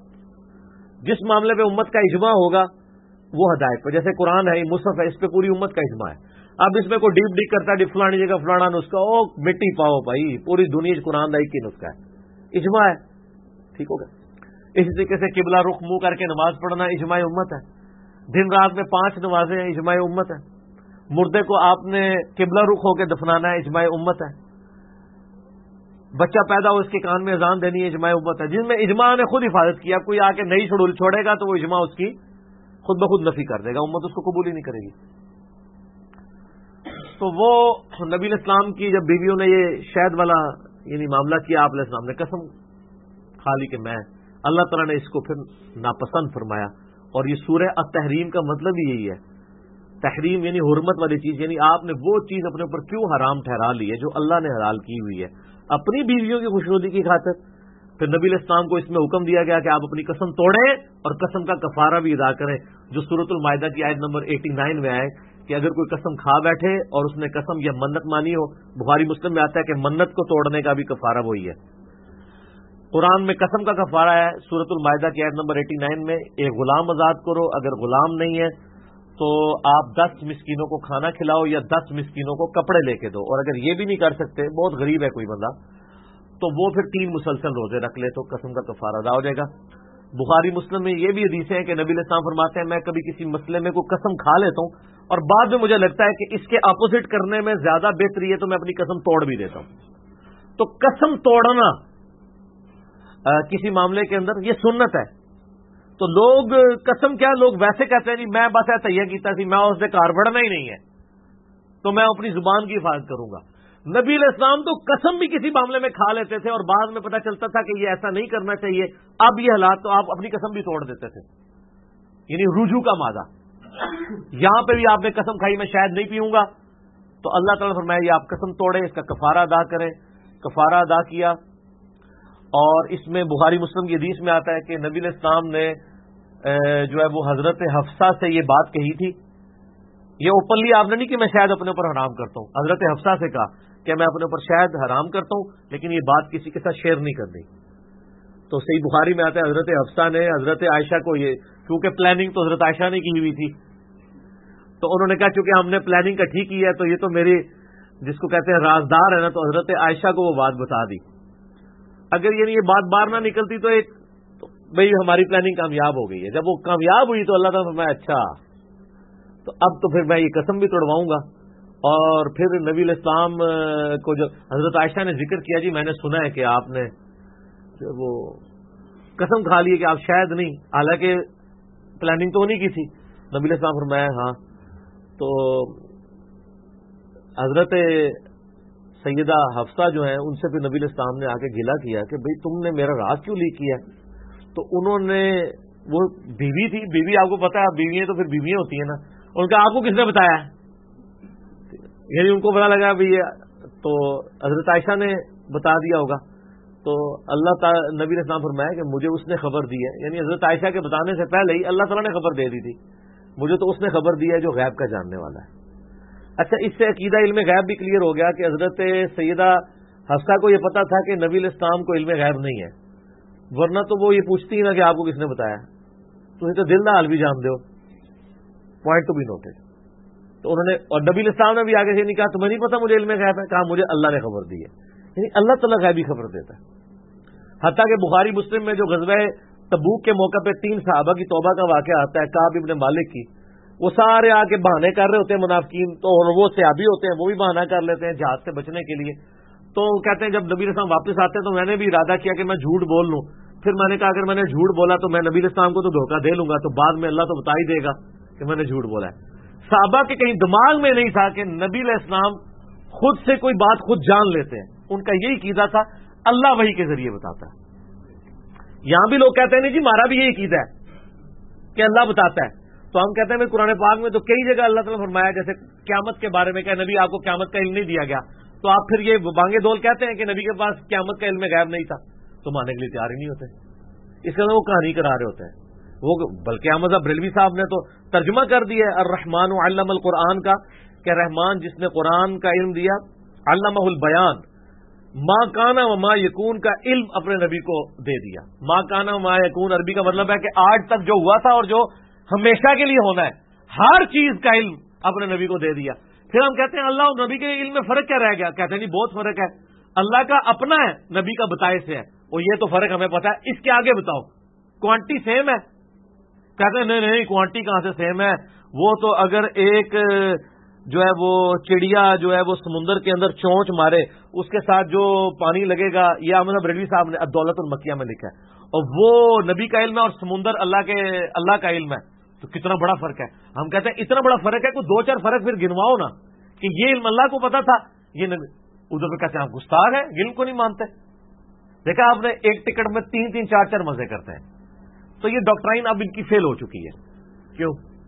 جس معاملے پہ امت کا اجماع ہوگا وہ ہدایت پہ، جیسے قرآن ہے، مصحف ہے، اس پہ پوری امت کا اجماع ہے۔ اب اس میں کوئی ڈیپ ڈیک کرتا ہے فلانی جگہ فلانا نسخہ، او مٹی پاؤ بھائی، پوری دنیا قرآن کا ایک ہی نسخہ ہے، اجماع ہے، ٹھیک ہوگا۔ اسی طریقے سے قبلہ رخ منہ کر کے نماز پڑھنا اجماع امت ہے، دن رات میں 5 نمازیں ہیں، اجماع امت ہے، مردے کو آپ نے قبلہ رخ ہو کے دفنانا ہے، اجماع امت ہے، بچہ پیدا ہو اس کے کان میں اذان دینی ہے، اجماع امت ہے۔ جن میں اجماع نے خود حفاظت کیا، کوئی آ کے نئی شڈول چھوڑے گا تو وہ اجماع اس کی خود بخود نفی کر دے گا، امت اس کو قبول ہی نہیں کرے گی۔ تو وہ نبی علیہ السلام کی جب بیویوں نے یہ شہد والا یعنی معاملہ کیا، آپ علیہ السلام نے قسم کھا لی کہ میں، اللہ تعالیٰ نے اس کو پھر ناپسند فرمایا۔ اور یہ سورہ التحریم کا مطلب ہی یہی ہے، تحریم یعنی حرمت والی چیز، یعنی آپ نے وہ چیز اپنے اوپر کیوں حرام ٹھہرا لی ہے جو اللہ نے حلال کی ہوئی ہے اپنی بیویوں کی خوشنودی کی خاطر۔ پھر نبی علیہ السلام کو اس میں حکم دیا گیا کہ آپ اپنی قسم توڑیں اور قسم کا کفارہ بھی ادا کریں، جو سورۃ المائدہ کی آیت نمبر 89 میں آئے کہ اگر کوئی قسم کھا بیٹھے اور اس نے قسم یا منت مانی ہو، بخاری مسلم میں آتا ہے کہ منت کو توڑنے کا بھی کفارہ وہی ہے۔ قرآن میں قسم کا کفارہ ہے، سورۃ المائدہ کی آیت نمبر 89 میں، ایک غلام آزاد کرو، اگر غلام نہیں ہے تو آپ 10 مسکینوں کو کھانا کھلاؤ یا 10 مسکینوں کو کپڑے لے کے دو، اور اگر یہ بھی نہیں کر سکتے، بہت غریب ہے کوئی بندہ، تو وہ پھر 3 مسلسل روزے رکھ لے تو قسم کا کفارہ ادا ہو جائے گا۔ بخاری مسلم میں یہ بھی حدیثیں ہیں کہ نبی علیہ السلام فرماتے ہیں میں کبھی کسی مسئلے میں کوئی قسم کھا لیتا ہوں اور بعد میں مجھے لگتا ہے کہ اس کے اپوزٹ کرنے میں زیادہ بہتری ہے تو میں اپنی قسم توڑ بھی دیتا ہوں۔ تو قسم توڑنا کسی معاملے کے اندر یہ سنت ہے۔ تو لوگ قسم کیا، لوگ ویسے کہتے ہیں جی میں بس تیار کیتا سی، میں اس سے کار بڑھنا ہی نہیں ہے تو میں اپنی زبان کی حفاظت کروں گا۔ نبی علیہ السلام تو قسم بھی کسی معاملے میں کھا لیتے تھے اور بعد میں پتہ چلتا تھا کہ یہ ایسا نہیں کرنا چاہیے، اب یہ حالات تو آپ اپنی قسم بھی توڑ دیتے تھے، یعنی رجوع کا مادہ۔ یہاں پہ بھی آپ نے قسم کھائی میں شاید نہیں پیوں گا، تو اللہ تعالیٰ نے فرمایا یہ آپ قسم توڑیں، اس کا کفارہ ادا کریں، کفارہ ادا کیا۔ اور اس میں بخاری مسلم کی حدیث میں آتا ہے کہ نبی علیہ السلام نے جو ہے وہ حضرت حفصہ سے یہ بات کہی تھی، یہ اوپنلی آپ نے نہیں کہ میں شاید اپنے اوپر حرام کرتا ہوں، حضرت حفصہ سے کہا کہ میں اپنے اوپر شہد حرام کرتا ہوں لیکن یہ بات کسی کے ساتھ شیئر نہیں کرنی. تو صحیح بخاری میں آتا ہے حضرت حفصہ نے حضرت عائشہ کو یہ کیونکہ پلاننگ تو حضرت عائشہ نے کی ہوئی تھی تو انہوں نے کہا چونکہ ہم نے پلاننگ کا ٹھیک کی ہے تو یہ تو میری جس کو کہتے ہیں رازدار ہے نا, تو حضرت عائشہ کو وہ بات بتا دی. اگر یعنی یہ بات باہر نہ نکلتی تو ایک بھئی ہماری پلاننگ کامیاب ہو گئی ہے. جب وہ کامیاب ہوئی تو اللہ تعالیٰ نے فرمایا اچھا تو اب تو پھر میں یہ قسم بھی توڑواؤں گا. اور پھر نبی علیہ السلام کو جو حضرت عائشہ نے ذکر کیا جی میں نے سنا ہے کہ آپ نے جو وہ قسم کھا لی کہ آپ شاید نہیں, حالانکہ پلاننگ تو نہیں کی تھی. نبی علیہ السلام فرمایا ہاں. تو حضرت سیدہ حفصہ جو ہیں ان سے پھر نبی علیہ السلام نے آ کے گلا کیا کہ بھئی تم نے میرا راز کیوں لیک کیا. تو انہوں نے وہ بیوی تھی, بیوی آپ کو پتا ہے بیویاں تو پھر بیویاں ہوتی ہیں نا, ان کا آپ کو کس نے بتایا یعنی ان کو پتا لگا بھئی تو حضرت عائشہ نے بتا دیا ہوگا. تو اللہ تعالیٰ نبی علیہ السلام فرمایا کہ مجھے اس نے خبر دی ہے, یعنی حضرت عائشہ کے بتانے سے پہلے ہی اللہ تعالیٰ نے خبر دے دی تھی, مجھے تو اس نے خبر دی ہے جو غیب کا جاننے والا ہے. اچھا اس سے عقیدہ علم غیب بھی کلیئر ہو گیا کہ حضرت سیدہ حفصہ کو یہ پتا تھا کہ نبی علیہ السلام کو علم غیب نہیں ہے, ورنہ تو وہ یہ پوچھتی نا کہ آپ کو کس نے بتایا, تو یہ تو دل نہ حال بھی جان دو, پوائنٹ ٹو بی نوٹڈ. تو انہوں نے اور نبی علیہ السلام نے بھی آگے سے نہیں کہا تمہیں نہیں پتا مجھے علم غیب ہے, کہا مجھے اللہ نے خبر دی ہے. یعنی اللہ تعالیٰ غیبی خبر دیتا ہے. حتیٰ کہ بخاری مسلم میں جو غزوہ تبوک کے موقع پہ 3 صحابہ کی توبہ کا واقعہ آتا ہے کعب ابن مالک کی, وہ سارے آ کے بہانے کر رہے ہوتے ہیں منافقین, تو اور وہ صحابی ہوتے ہیں وہ بھی بہانہ کر لیتے ہیں جہاد سے بچنے کے لیے. تو کہتے ہیں جب نبی علیہ السلام واپس آتے ہیں تو میں نے بھی ارادہ کیا کہ میں جھوٹ بول لوں. پھر میں نے کہا اگر میں نے جھوٹ بولا تو میں نبی علیہ السلام کو تو دھوکہ دے لوں گا, تو بعد میں اللہ تو بتا ہی دے گا کہ میں نے جھوٹ بولا ہے. صحابہ کے کہیں دماغ میں نہیں تھا کہ نبی علیہ السلام خود سے کوئی بات خود جان لیتے ہیں, ان کا یہی عقیدہ تھا اللہ وحی کے ذریعے بتاتا ہے. یہاں بھی لوگ کہتے ہیں نہیں جی ہمارا بھی یہی عقیدہ ہے کہ اللہ بتاتا ہے. تو ہم کہتے ہیں قرآن پاک میں تو کئی جگہ اللہ تعالیٰ نے فرمایا جیسے قیامت کے بارے میں کہ نبی آپ کو قیامت کا علم نہیں دیا گیا, تو آپ پھر یہ بانگے دول کہتے ہیں کہ نبی کے پاس قیامت کا علم غیب نہیں تھا, تو ماننے کے لیے تیار ہی نہیں ہوتے. اس کے اندر وہ کہانی کرا رہے ہوتے ہیں وہ, بلکہ احمد بریلوی صاحب نے تو ترجمہ کر دیا ہے الرحمن علم القرآن کا کہ رحمان جس نے قرآن کا علم دیا, علمہ البیان, ما کانا و ما یکون کا علم اپنے نبی کو دے دیا. ما کانا و ما یکون عربی کا مطلب ہے کہ آج تک جو ہوا تھا اور جو ہمیشہ کے لیے ہونا ہے ہر چیز کا علم اپنے نبی کو دے دیا. پھر ہم کہتے ہیں اللہ اور نبی کے علم میں فرق کیا رہ گیا, کہتے ہیں نہیں بہت فرق ہے. اللہ کا اپنا ہے, نبی کا بتائے سے ہے, اور یہ تو فرق ہمیں پتا ہے. اس کے آگے بتاؤ کوانٹی سیم ہے, کہتے ہیں نہیں کوانٹی کہاں سے سیم ہے, وہ تو اگر ایک جو ہے وہ چڑیا جو ہے وہ سمندر کے اندر چونچ مارے اس کے ساتھ جو پانی لگے گا, یہ احمد بریلوی صاحب نے الدولت المکیہ میں لکھا ہے, اور وہ نبی کا علم ہے اور سمندر اللہ کا علم ہے, تو کتنا بڑا فرق ہے. ہم کہتے ہیں اتنا بڑا فرق ہے کوئی 2-4 فرق پھر گنواؤ نا کہ یہ علم اللہ کو پتا تھا, یہ نبی. ادھر پہ کہتے ہیں آپ گستاخ ہیں, علم کو نہیں مانتے. دیکھا آپ نے ایک ٹکٹ میں 3-3 4-4 مزے کرتے ہیں. تو یہ ڈاکٹرائن اب ان کی فیل ہو چکی ہے. کیوں؟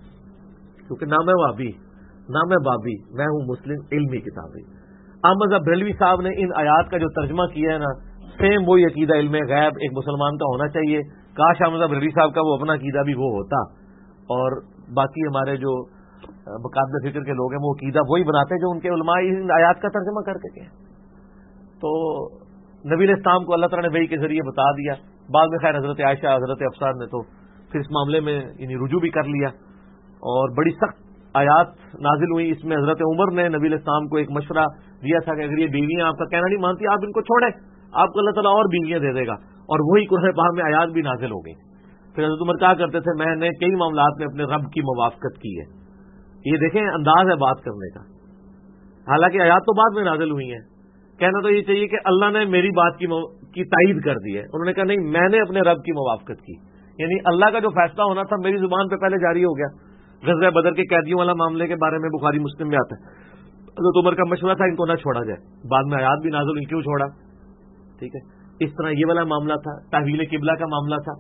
کیونکہ نہ میں وہابی نہ میں بابی, میں ہوں مسلم علمی کتابی. احمد بریلوی صاحب نے ان آیات کا جو ترجمہ کیا ہے نا, سیم وہی عقیدہ علم غیب ایک مسلمان کا ہونا چاہیے. کاش احمد بریلوی صاحب کا وہ اپنا عقیدہ بھی وہ ہوتا, اور باقی ہمارے جو مقابل فکر کے لوگ ہیں وہ عقیدہ وہی بناتے ہیں جو ان کے علماء ان آیات کا ترجمہ کر کے گئے. تو نبی علیہ السلام کو اللہ تعالیٰ نے وحی کے ذریعے بتا دیا. بعد میں خیر حضرت عائشہ حضرت حفصہ نے تو پھر اس معاملے میں یعنی رجوع بھی کر لیا, اور بڑی سخت آیات نازل ہوئی. اس میں حضرت عمر نے نبی علیہ السلام کو ایک مشورہ دیا تھا کہ اگر یہ بیویاں آپ کا کہنا نہیں مانتی آپ ان کو چھوڑیں, آپ کو اللہ تعالیٰ اور بیویاں دے دے گا. اور وہی قرآن پاک میں آیات بھی نازل ہو گئی. پھر حضرت عمر کہا کرتے تھے میں نے کئی معاملات میں اپنے رب کی موافقت کی ہے. یہ دیکھیں انداز ہے بات کرنے کا, حالانکہ آیات تو بعد میں نازل ہوئی ہیں. کہنا تو یہ چاہیے کہ اللہ نے میری بات کی تائید کر دی ہے. انہوں نے کہا نہیں میں نے اپنے رب کی موافقت کی, یعنی اللہ کا جو فیصلہ ہونا تھا میری زبان پہ پہلے جاری ہو گیا. غزوہ بدر کے قیدیوں والا معاملے کے بارے میں بخاری مسلم میں آتا ہے حضرت عمر کا مشورہ تھا ان کو نہ چھوڑا جائے, بعد میں آیات بھی نازل ہوئی کیوں چھوڑا. ٹھیک ہے, اس طرح یہ والا معاملہ تھا. تحویل قبلہ کا معاملہ تھا,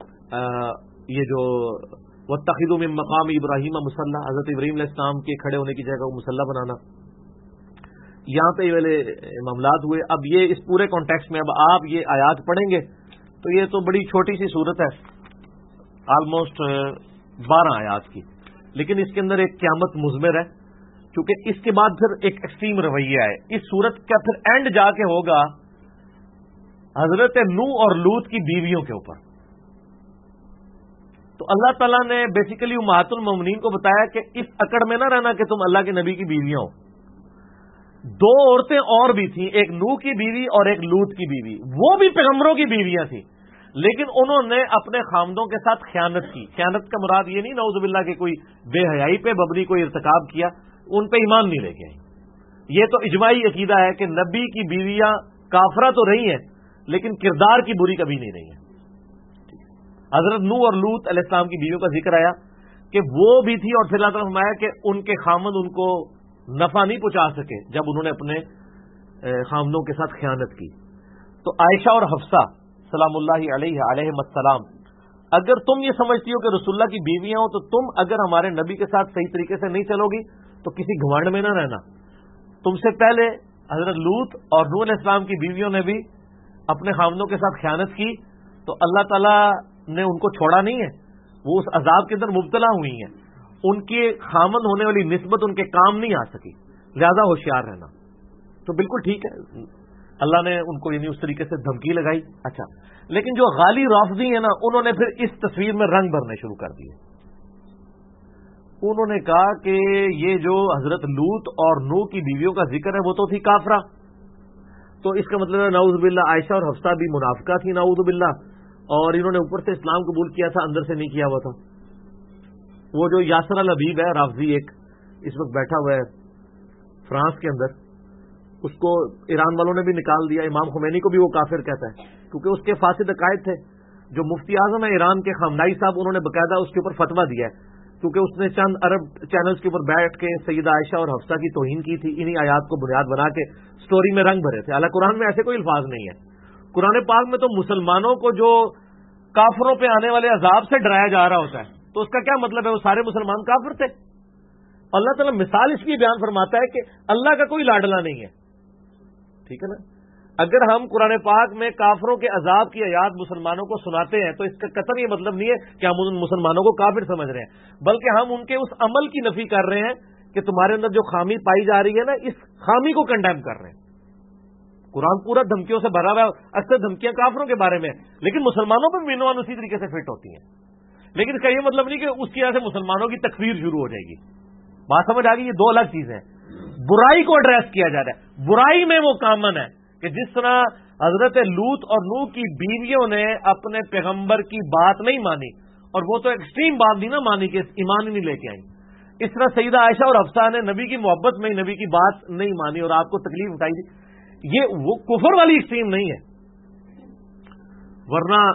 یہ جو واتخذوا من مقام ابراہیم مصلی, حضرت ابراہیم علیہ السلام کے کھڑے ہونے کی جگہ کو مصلی بنانا, یہاں پہ یہ والے معاملات ہوئے. اب یہ اس پورے کانٹیکسٹ میں اب آپ یہ آیات پڑھیں گے تو یہ تو بڑی چھوٹی سی صورت ہے, آلموسٹ 12 آیات کی, لیکن اس کے اندر ایک قیامت مضمر ہے. کیونکہ اس کے بعد پھر ایک ایکسٹریم رویہ ہے. اس صورت کا پھر اینڈ جا کے ہوگا حضرت نوح اور لوط کی بیویوں کے اوپر. تو اللہ تعالیٰ نے بیسیکلی امہات المومنین کو بتایا کہ اس اکڑ میں نہ رہنا کہ تم اللہ کے نبی کی بیویاں ہو. دو عورتیں اور بھی تھیں, ایک نوح کی بیوی اور ایک لوط کی بیوی. وہ بھی پیغمبروں کی بیویاں تھیں, لیکن انہوں نے اپنے خامدوں کے ساتھ خیانت کی. خیانت کا مراد یہ نہیں نعوذ باللہ کہ کوئی بے حیائی پہ ببری کوئی ارتکاب کیا, ان پہ ایمان نہیں لے کے آئی. یہ تو اجماعی عقیدہ ہے کہ نبی کی بیویاں کافرہ تو رہی ہیں لیکن کردار کی بری کبھی نہیں رہی ہیں. حضرت نوح اور لوط علیہ السلام کی بیویوں کا ذکر آیا کہ وہ بھی تھی, اور پھر اللہ تعالیٰ نے فرمایا کہ ان کے خامد ان کو نفع نہیں پہنچا سکے جب انہوں نے اپنے خامدوں کے ساتھ خیانت کی. تو عائشہ اور حفصہ سلام اللہ علیہ السلام, اگر تم یہ سمجھتی ہو کہ رسول اللہ کی بیویاں ہو تو تم اگر ہمارے نبی کے ساتھ صحیح طریقے سے نہیں چلو گی تو کسی گھمنڈ میں نہ رہنا. تم سے پہلے حضرت لوط اور نوح علیہ السلام کی بیویوں نے بھی اپنے خامدوں کے ساتھ خیانت کی, تو اللہ تعالیٰ نے ان کو چھوڑا نہیں ہے, وہ اس عذاب کے اندر مبتلا ہوئی ہیں. ان کے خامند ہونے والی نسبت ان کے کام نہیں آ سکی, لہذا ہوشیار رہنا. تو بالکل ٹھیک ہے, اللہ نے ان کو یعنی اس طریقے سے دھمکی لگائی. اچھا, لیکن جو غالی رافضی ہیں نا, انہوں نے پھر اس تصویر میں رنگ بھرنے شروع کر دیے. انہوں نے کہا کہ یہ جو حضرت لوط اور نوح کی بیویوں کا ذکر ہے وہ تو تھی کافرہ, تو اس کا مطلب ہے نعوذ باللہ عائشہ اور حفصہ بھی منافقہ تھی نعوذ باللہ, اور انہوں نے اوپر سے اسلام قبول کیا تھا, اندر سے نہیں کیا ہوا تھا. وہ جو یاسر الحبیب ہے رافضی, ایک اس وقت بیٹھا ہوا ہے فرانس کے اندر, اس کو ایران والوں نے بھی نکال دیا. امام خمینی کو بھی وہ کافر کہتا ہے کیونکہ اس کے فاسد عقائد تھے. جو مفتی اعظم ہے ایران کے خامنائی صاحب, انہوں نے باقاعدہ اس کے اوپر فتویٰ دیا ہے کیونکہ اس نے چند عرب چینلز کے اوپر بیٹھ کے سیدہ عائشہ اور حفصہ کی توہین کی تھی. انہی آیات کو بنیاد بنا کے سٹوری میں رنگ بھرے تھے. حالانکہ قرآن میں ایسے کوئی الفاظ نہیں ہے. قرآن پاک میں تو مسلمانوں کو جو کافروں پہ آنے والے عذاب سے ڈرایا جا رہا ہوتا ہے, تو اس کا کیا مطلب ہے وہ سارے مسلمان کافر تھے؟ اللہ تعالیٰ مثال اس لیے بیان فرماتا ہے کہ اللہ کا کوئی لاڈلا نہیں ہے. ٹھیک ہے نا. اگر ہم قرآن پاک میں کافروں کے عذاب کی آیات مسلمانوں کو سناتے ہیں تو اس کا قطعاً یہ مطلب نہیں ہے کہ ہم ان مسلمانوں کو کافر سمجھ رہے ہیں, بلکہ ہم ان کے اس عمل کی نفی کر رہے ہیں کہ تمہارے اندر جو خامی پائی جا رہی ہے نا, اس خامی کو کنڈیم کر رہے ہیں. قرآن پورا دھمکیوں سے بھرا ہوا ہے, اکثر دھمکیاں کافروں کے بارے میں, لیکن مسلمانوں پر مینوان اسی طریقے سے فٹ ہوتی ہیں. لیکن اس کا یہ مطلب نہیں کہ اس کی وجہ سے مسلمانوں کی تکفیر شروع ہو جائے گی. بات سمجھ آ گئی؟ یہ دو الگ چیزیں ہیں. برائی کو ایڈریس کیا جا رہا ہے, برائی میں وہ کامن ہے کہ جس طرح حضرت لوط اور نوح کی بیویوں نے اپنے پیغمبر کی بات نہیں مانی, اور وہ تو ایکسٹریم بات نہیں نا مانی کہ ایمان ہی نہیں لے کے آئی, اس طرح سیدہ عائشہ اور حفصہ نے نبی کی محبت میں نبی کی بات نہیں مانی اور آپ کو تکلیف اٹھائی تھی. یہ وہ کفر والی ایکسٹریم نہیں ہے. ورنہ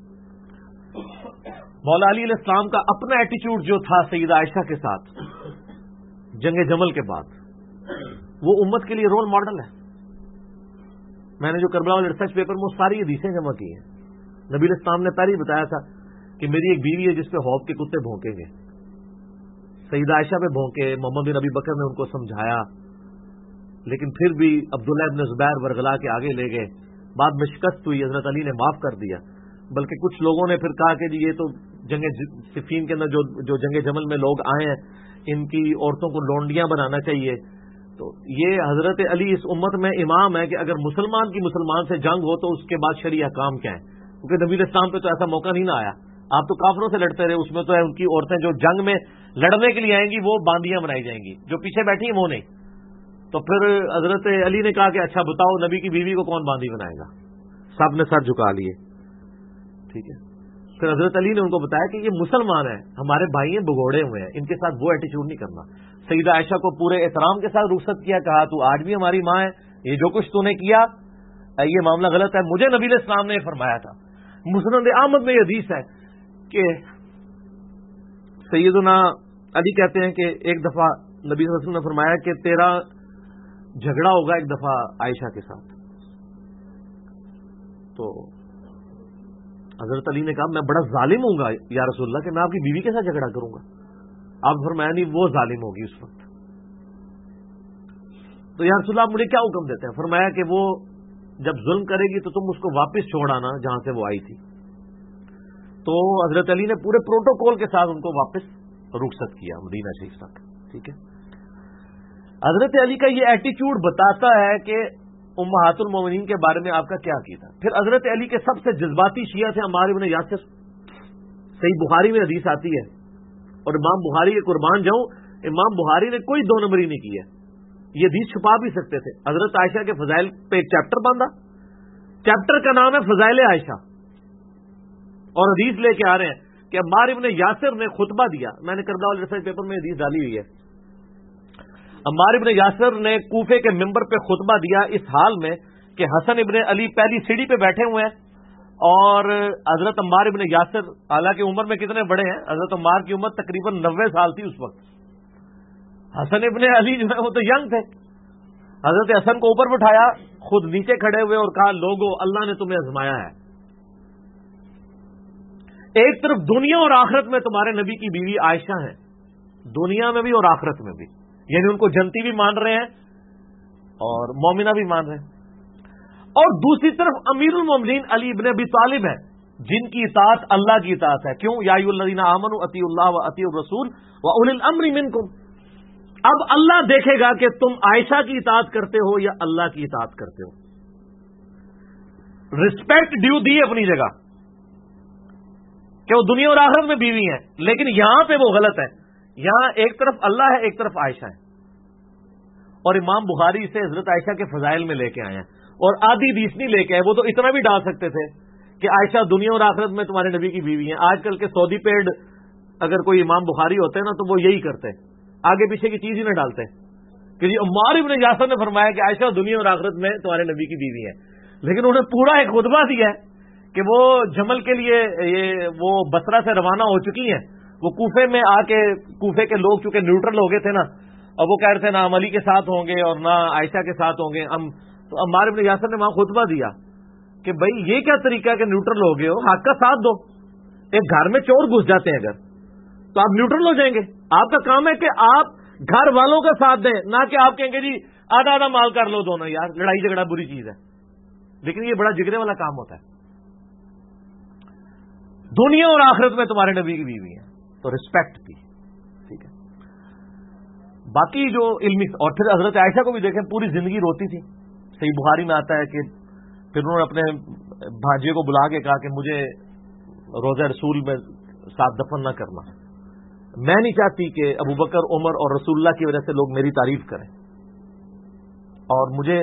مولا علی علیہ السلام کا اپنا ایٹیچیوڈ جو تھا سیدہ عائشہ کے ساتھ جنگ جمل کے بعد, وہ امت کے لیے رول ماڈل ہے. میں نے جو کربلا والے ریسرچ پیپر میں ساری حدیثیں جمع کی ہیں. نبی علیہ السلام نے پہلے ہی بتایا تھا کہ میری ایک بیوی ہے جس پہ خوف کے کتے بھونکیں گے. سیدہ عائشہ پہ بھونکے, محمد بن ابی بکر نے ان کو سمجھایا, لیکن پھر بھی عبداللہ ابن زبیر ورغلا کے آگے لے گئے. بعد میں شکست ہوئی, حضرت علی نے معاف کر دیا. بلکہ کچھ لوگوں نے پھر کہا کہ جی یہ تو جنگ صفین کے اندر جو جنگ جمل میں لوگ آئے ہیں, ان کی عورتوں کو لونڈیاں بنانا چاہیے. تو یہ حضرت علی اس امت میں امام ہے کہ اگر مسلمان کی مسلمان سے جنگ ہو تو اس کے بعد شرعی احکام کیا ہیں, کیونکہ نبی علیہ السلام پہ تو ایسا موقع نہیں نہ آیا. آپ تو کافروں سے لڑتے رہے, اس میں تو ہے ان کی عورتیں جو جنگ میں لڑنے کے لیے آئیں گی وہ باندیاں بنائی جائیں گی, جو پیچھے بیٹھی ہیں وہ نہیں. تو پھر حضرت علی نے کہا کہ اچھا بتاؤ نبی کی بیوی کو کون باندی بنائے گا؟ سب نے سر جھکا لیے. ٹھیک ہے. پھر حضرت علی نے ان کو بتایا کہ یہ مسلمان ہیں, ہمارے بھائی ہیں, بگوڑے ہوئے ہیں, ان کے ساتھ وہ ایٹیچیوڈ نہیں کرنا. سیدہ عائشہ کو پورے احترام کے ساتھ رخصت کیا, کہا تو آج بھی ہماری ماں ہے, یہ جو کچھ تو نے کیا یہ معاملہ غلط ہے. مجھے نبی علیہ السلام نے فرمایا تھا, مسند احمد میں یہ حدیث ہے کہ سیدنا علی کہتے ہیں کہ ایک دفعہ نبی صلی اللہ علیہ وسلم نے فرمایا کہ تیرا جھگڑا ہوگا ایک دفعہ عائشہ کے ساتھ. تو حضرت علی نے کہا میں بڑا ظالم ہوں گا یا رسول اللہ کہ میں آپ کی بیوی کے ساتھ جھگڑا کروں گا. آپ فرمایا نہیں, وہ ظالم ہوگی اس وقت. تو یا رسول اللہ آپ مجھے کیا حکم دیتے ہیں؟ فرمایا کہ وہ جب ظلم کرے گی تو تم اس کو واپس چھوڑ آنا جہاں سے وہ آئی تھی. تو حضرت علی نے پورے پروٹوکول کے ساتھ ان کو واپس رخصت کیا مدینہ شریف تک. ٹھیک ہے. حضرت علی کا یہ ایٹیچیوڈ بتاتا ہے کہ امہات المومنین کے بارے میں آپ کا کیا عقیدہ. پھر حضرت علی کے سب سے جذباتی شیعہ تھے عمار بن یاسر. صحیح بخاری میں حدیث آتی ہے اور امام بخاری کے قربان جاؤں, امام بخاری نے کوئی 2 نمبری نہیں کی ہے. یہ حدیث چھپا بھی سکتے تھے. حضرت عائشہ کے فضائل پہ ایک چیپٹر باندھا, چیپٹر کا نام ہے فضائل عائشہ, اور حدیث لے کے آ رہے ہیں کہ عمار بن یاسر نے خطبہ دیا. میں نے کربلا والے ریسرچ پیپر میں حدیث ڈالی ہوئی ہے. عمار ابن یاسر نے کوفے کے ممبر پہ خطبہ دیا اس حال میں کہ حسن ابن علی پہلی سیڑھی پہ بیٹھے ہوئے ہیں, اور حضرت عمار ابن یاسر حالانکہ عمر میں کتنے بڑے ہیں, حضرت عمار کی عمر تقریباً 90 سال تھی اس وقت. حسن ابن علی جو ہے وہ تو ینگ تھے. حضرت حسن کو اوپر بٹھایا, خود نیچے کھڑے ہوئے اور کہا لوگو اللہ نے تمہیں آزمایا ہے. ایک طرف دنیا اور آخرت میں تمہارے نبی کی بیوی عائشہ ہیں, دنیا میں بھی اور آخرت میں بھی, یعنی ان کو جنتی بھی مان رہے ہیں اور مومنہ بھی مان رہے ہیں. اور دوسری طرف امیر المومنین علی ابن ابی طالب ہیں جن کی اطاعت اللہ کی اطاعت ہے. کیوں؟ یا ایھا الذین آمنوا اطیعوا اللہ واطیعوا الرسول واولی الامر منکم. اب اللہ دیکھے گا کہ تم عائشہ کی اطاعت کرتے ہو یا اللہ کی اطاعت کرتے ہو. رسپیکٹ ڈیو دی اپنی جگہ کہ وہ دنیا اور آخرت میں بیوی ہیں, لیکن یہاں پہ وہ غلط ہے. یہاں ایک طرف اللہ ہے, ایک طرف عائشہ ہے. اور امام بخاری سے حضرت عائشہ کے فضائل میں لے کے آئے ہیں, اور آدھی حدیث نہیں لے کے آئے. وہ تو اتنا بھی ڈال سکتے تھے کہ عائشہ دنیا اور آخرت میں تمہارے نبی کی بیوی ہیں. آج کل کے سعودی پیڈ اگر کوئی امام بخاری ہوتے نا تو وہ یہی کرتے, آگے پیچھے کی چیز ہی نہ ڈالتے کہ جی عمار ابن یاسر نے فرمایا کہ عائشہ دنیا اور آخرت میں تمہارے نبی کی بیوی ہے. لیکن انہوں نے پورا ایک خطبہ دیا ہے کہ وہ جمل کے لیے وہ بصرہ سے روانہ ہو چکی ہیں. وہ کوفے میں آ کے, کوفے کے لوگ چونکہ نیوٹرل ہو گئے تھے نا, اور وہ کہہ رہے تھے نہ ہم علی کے ساتھ ہوں گے اور نہ عائشہ کے ساتھ ہوں گے ہم. تو عمار ابن یاسر نے وہاں خطبہ دیا کہ بھائی یہ کیا طریقہ ہے کہ نیوٹرل ہو گئے ہو, حق کا ساتھ دو. ایک گھر میں چور گھس جاتے ہیں اگر تو آپ نیوٹرل ہو جائیں گے. آپ کا کام ہے کہ آپ گھر والوں کا ساتھ دیں, نہ کہ آپ کہیں گے جی آدھا آدھا مال کر لو دونوں. یار لڑائی جھگڑا بری چیز ہے, لیکن یہ بڑا جگرے والا کام ہوتا ہے. دنیا اور آخرت میں تمہارے نبی کی بیوی ہے تو رسپیکٹ کی, ٹھیک ہے. باقی جو علمی, اور پھر حضرت عائشہ کو بھی دیکھیں پوری زندگی روتی تھی. صحیح بخاری میں آتا ہے کہ پھر انہوں نے اپنے بھانجے کو بلا کے کہا کہ مجھے روضہ رسول میں ساتھ دفن نہ کرنا, میں نہیں چاہتی کہ ابو بکر, عمر اور رسول اللہ کی وجہ سے لوگ میری تعریف کریں, اور مجھے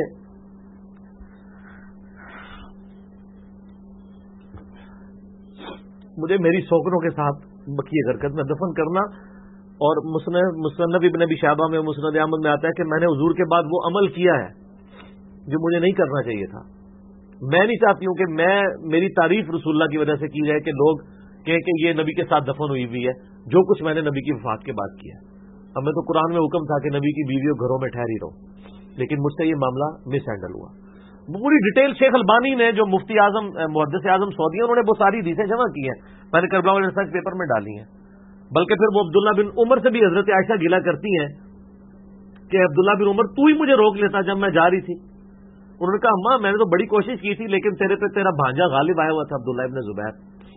میری سوکنوں کے ساتھ بقیہ حرکت میں دفن کرنا. اور مسند ابن ابی شیبہ میں, مسند احمد میں آتا ہے کہ میں نے حضور کے بعد وہ عمل کیا ہے جو مجھے نہیں کرنا چاہیے تھا. میں نہیں چاہتی ہوں کہ میری تعریف رسول اللہ کی وجہ سے کی جائے کہ لوگ کہیں کہ یہ نبی کے ساتھ دفن ہوئی ہوئی ہے, جو کچھ میں نے نبی کی وفات کے بعد کیا. ہمیں تو قرآن میں حکم تھا کہ نبی کی بیویوں گھروں میں ٹھہری رہو, لیکن مجھ سے یہ معاملہ مس ہینڈل ہوا. پوری ڈیٹیل شیخ البانی نے, جو مفتی اعظم محدث اعظم سعودی ہیں, انہوں نے وہ ساری حدیثیں جمع کی ہیں, میں نے کربلا والے ریسرچ پیپر میں ڈالی ہیں. بلکہ پھر وہ عبداللہ بن عمر سے بھی حضرت عائشہ گلا کرتی ہیں کہ عبداللہ بن عمر تو ہی مجھے روک لیتا جب میں جا رہی تھی. انہوں نے کہا اماں میں نے تو بڑی کوشش کی تھی, لیکن تیرے پہ تیرا بھانجا غالب آیا ہوا تھا عبداللہ ابن زبیر.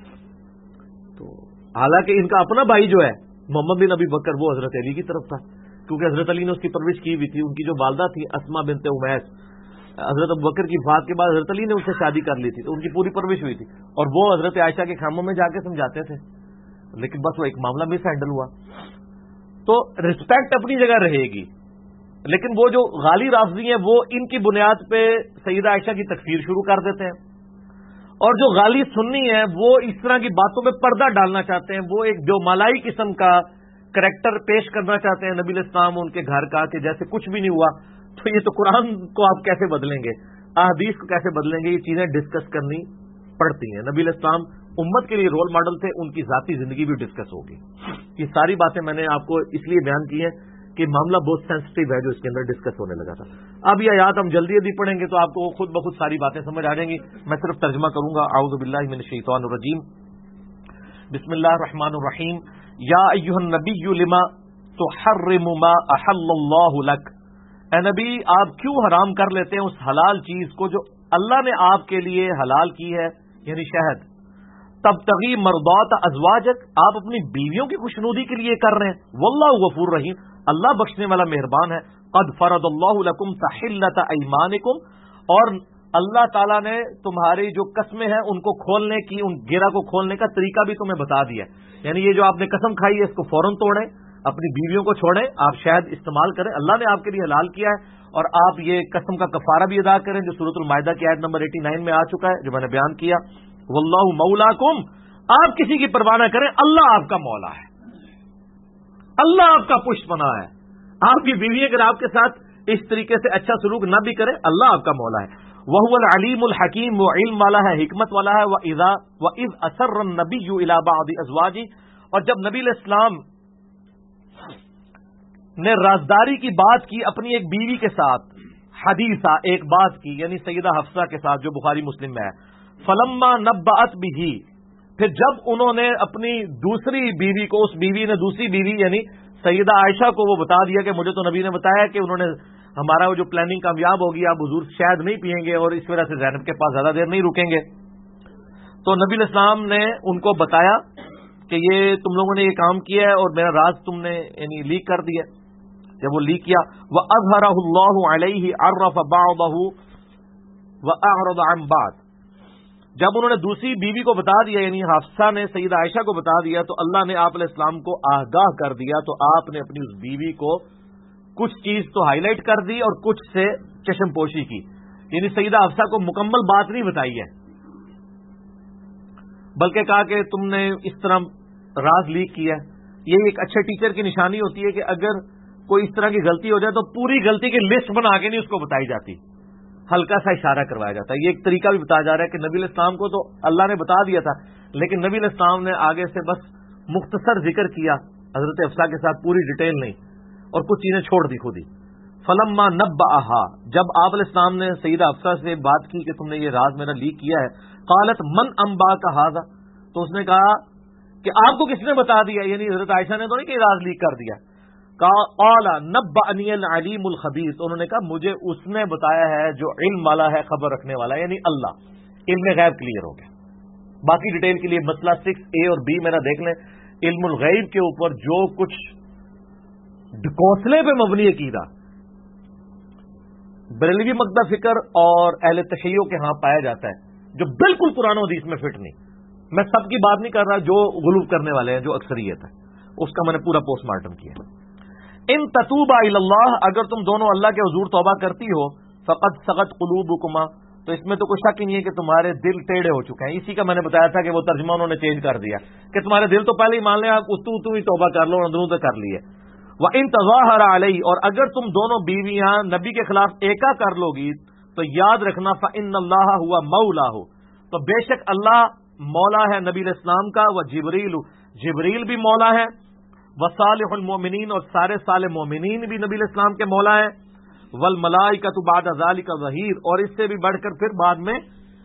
تو حالانکہ ان کا اپنا بھائی جو ہے محمد بن ابی بکر وہ حضرت علی کی طرف تھا, کیونکہ حضرت علی نے اس کی پرورش کی ہوئی تھی. ان کی جو والدہ تھی اسما بنت امیس, حضرت ابو بکر کی وفات کے بعد حضرت علی نے ان سے شادی کر لی تھی, تو ان کی پوری پرورش ہوئی تھی. اور وہ حضرت عائشہ کے خیموں میں جا کے سمجھاتے تھے, لیکن بس وہ ایک معاملہ مس ہینڈل ہوا. تو رسپیکٹ اپنی جگہ رہے گی, لیکن وہ جو غالی رافضی ہیں وہ ان کی بنیاد پہ سیدہ عائشہ کی تکفیر شروع کر دیتے ہیں, اور جو غالی سنی ہیں وہ اس طرح کی باتوں میں پردہ ڈالنا چاہتے ہیں. وہ ایک جو مالائی قسم کا کریکٹر پیش کرنا چاہتے ہیں نبی الاسلام ان کے گھر کا, کہ جیسے کچھ بھی نہیں ہوا. تو یہ تو قرآن کو آپ کیسے بدلیں گے, احادیث کو کیسے بدلیں گے, یہ چیزیں ڈسکس کرنی پڑتی ہیں. نبی الاسلام امت کے لیے رول ماڈل تھے, ان کی ذاتی زندگی بھی ڈسکس ہوگی. یہ ساری باتیں میں نے آپ کو اس لیے بیان کی ہیں کہ معاملہ بہت سینسٹیو ہے جو اس کے اندر ڈسکس ہونے لگا تھا. اب یہ آیات ہم جلدی جلدی پڑھیں گے تو آپ کو خود بخود ساری باتیں سمجھ آ جائیں گی. میں صرف ترجمہ کروں گا. اعوذ باللہ من الشیطان الرجیم, بسم اللہ الرحمن الرحیم. یا ایھا النبی لما تحرم ما احل اللہ لک, اے نبی آپ کیوں حرام کر لیتے ہیں اس حلال چیز کو جو اللہ نے آپ کے لیے حلال کی ہے, یعنی شہد. تبتغی مرضات ازواجک, آپ اپنی بیویوں کی خوشنودی کے لیے کر رہے ہیں. واللہ غفور رحیم, اللہ بخشنے والا مہربان ہے. قد فرض اللہ لکم تحلۃ ایمانکم، اور اللہ تعالیٰ نے تمہاری جو قسمیں ہیں ان کو کھولنے کی، ان گرہ کو کھولنے کا طریقہ بھی تمہیں بتا دیا. یعنی یہ جو آپ نے قسم کھائی ہے اس کو فوراً توڑیں، اپنی بیویوں کو چھوڑیں، آپ شہد استعمال کریں، اللہ نے آپ کے لیے حلال کیا ہے. اور آپ یہ قسم کا کفارہ بھی ادا کریں جو سورۃ المائدہ کی آیت نمبر 89 میں آ چکا ہے، جو میں نے بیان کیا. واللہ مولاکم، آپ کسی کی پرواہ نہ کریں، اللہ آپ کا مولا ہے، اللہ آپ کا پشت پناہ ہے. آپ کی بیوی اگر آپ کے ساتھ اس طریقے سے اچھا سلوک نہ بھی کرے، اللہ آپ کا مولا ہے. وَهُوَ الْعَلِيمُ الْحَكِيمُ، وہ علم والا ہے، حکمت والا ہے. وَإِذْ أَسَرَّ النَّبِيُّ إِلَىٰ بَعْضِ أَزْوَاجِهِ، اور جب نبی علیہ السلام نے رازداری کی بات کی اپنی ایک بیوی کے ساتھ، حدیثہ ایک بات کی، یعنی سیدہ حفصہ کے ساتھ، جو بخاری مسلم میں ہے. فَلَمَّا نَبَّأَتْ بِهِ، پھر جب انہوں نے اپنی دوسری بیوی کو، اس بیوی نے دوسری بیوی یعنی سیدہ عائشہ کو وہ بتا دیا کہ مجھے تو نبی نے بتایا کہ انہوں نے ہمارا وہ جو پلاننگ کامیاب ہوگی، آپ حضور شاید نہیں پئیں گے اور اس وجہ سے زینب کے پاس زیادہ دیر نہیں رکیں گے. تو نبی علیہ السلام نے ان کو بتایا کہ یہ تم لوگوں نے یہ کام کیا ہے اور میرا راز تم نے یعنی لیک کر دیا. جب وہ لیک کیا، وَأَظْهَرَهُ اللَّهُ عَلَيْهِ عَرَّفَ بَعْضَهُ وَأَعْرَضَ عَنْ بَعْضٍ، جب انہوں نے دوسری بیوی کو بتا دیا، یعنی حفصہ نے سیدہ عائشہ کو بتا دیا، تو اللہ نے آپ علیہ السلام کو آگاہ کر دیا. تو آپ نے اپنی اس بیوی کو کچھ چیز تو ہائی لائٹ کر دی اور کچھ سے چشم پوشی کی. یعنی سیدہ حفصہ کو مکمل بات نہیں بتائی ہے، بلکہ کہا کہ تم نے اس طرح راز لیک کیا ہے. یہ ایک اچھے ٹیچر کی نشانی ہوتی ہے کہ اگر کوئی اس طرح کی غلطی ہو جائے تو پوری غلطی کی لسٹ بنا کے نہیں اس کو بتائی جاتی، ہلکا سا اشارہ کروایا جاتا ہے. یہ ایک طریقہ بھی بتایا جا رہا ہے کہ نبی علیہ السلام کو تو اللہ نے بتا دیا تھا، لیکن نبی علیہ السلام نے آگے سے بس مختصر ذکر کیا حضرت حفصہ کے ساتھ، پوری ڈیٹیل نہیں، اور کچھ چیزیں چھوڑ دی خود ہی. فلما نبأہا، جب آپ علیہ السلام نے سیدہ حفصہ سے بات کی کہ تم نے یہ راز میرا لیک کیا ہے، قالت من انباک ھذا، تو اس نے کہا کہ آپ کو کس نے بتا دیا، یعنی حضرت عائشہ نے تو نہیں کہ راز لیک کر دیا. قال نبأنی العلیم الخبیر، تو انہوں نے کہا مجھے اس نے بتایا ہے جو علم والا ہے، خبر رکھنے والا ہے، یعنی اللہ. علم غیب کلیئر ہو گیا. باقی ڈیٹیل کے لیے مسئلہ 6A اور B میرا دیکھ لیں. علم الغیب کے اوپر جو کچھ ڈھکوسلے پہ مبنی عقیدہ بریلوی مکتب فکر اور اہل تشیع کے ہاں پایا جاتا ہے، جو بالکل قرآن و حدیث میں فٹ نہیں. میں سب کی بات نہیں کر رہا، جو غلو کرنے والے ہیں، جو اکثریت ہے، اس کا میں نے پورا پوسٹ مارٹم کیا. ان تتوبا الی اللہ، اگر تم دونوں اللہ کے حضور توبہ کرتی ہو، فقد سغت قلوبکما، تو اس میں تو کوئی شک ہی نہیں ہے کہ تمہارے دل ٹیڑھے ہو چکے ہیں. اسی کا میں نے بتایا تھا کہ وہ ترجمہ انہوں نے چینج کر دیا کہ تمہارے دل تو پہلے ہی مان لیں، آپ تو ہی توبہ کر لو، اندروں سے کر لیے. وَإِن تَظَاهَرَ عَلَيْهِ، اور اگر تم دونوں بیویاں نبی کے خلاف ایکا کر لو گی تو یاد رکھنا فَإِنَّ اللَّهَ هُوَ مَوْلَاهُ، تو بے شک اللہ مولا ہے نبی علیہ السلام کا. وَجِبْرِيلُ، جبریل بھی مولا ہے. وصالح المومنین، اور سارے صالح مومنین بھی نبی علیہ السلام کے مولا ہیں. والملائکۃ بعد ذلک ظہیر، اور اس سے بھی بڑھ کر پھر بعد میں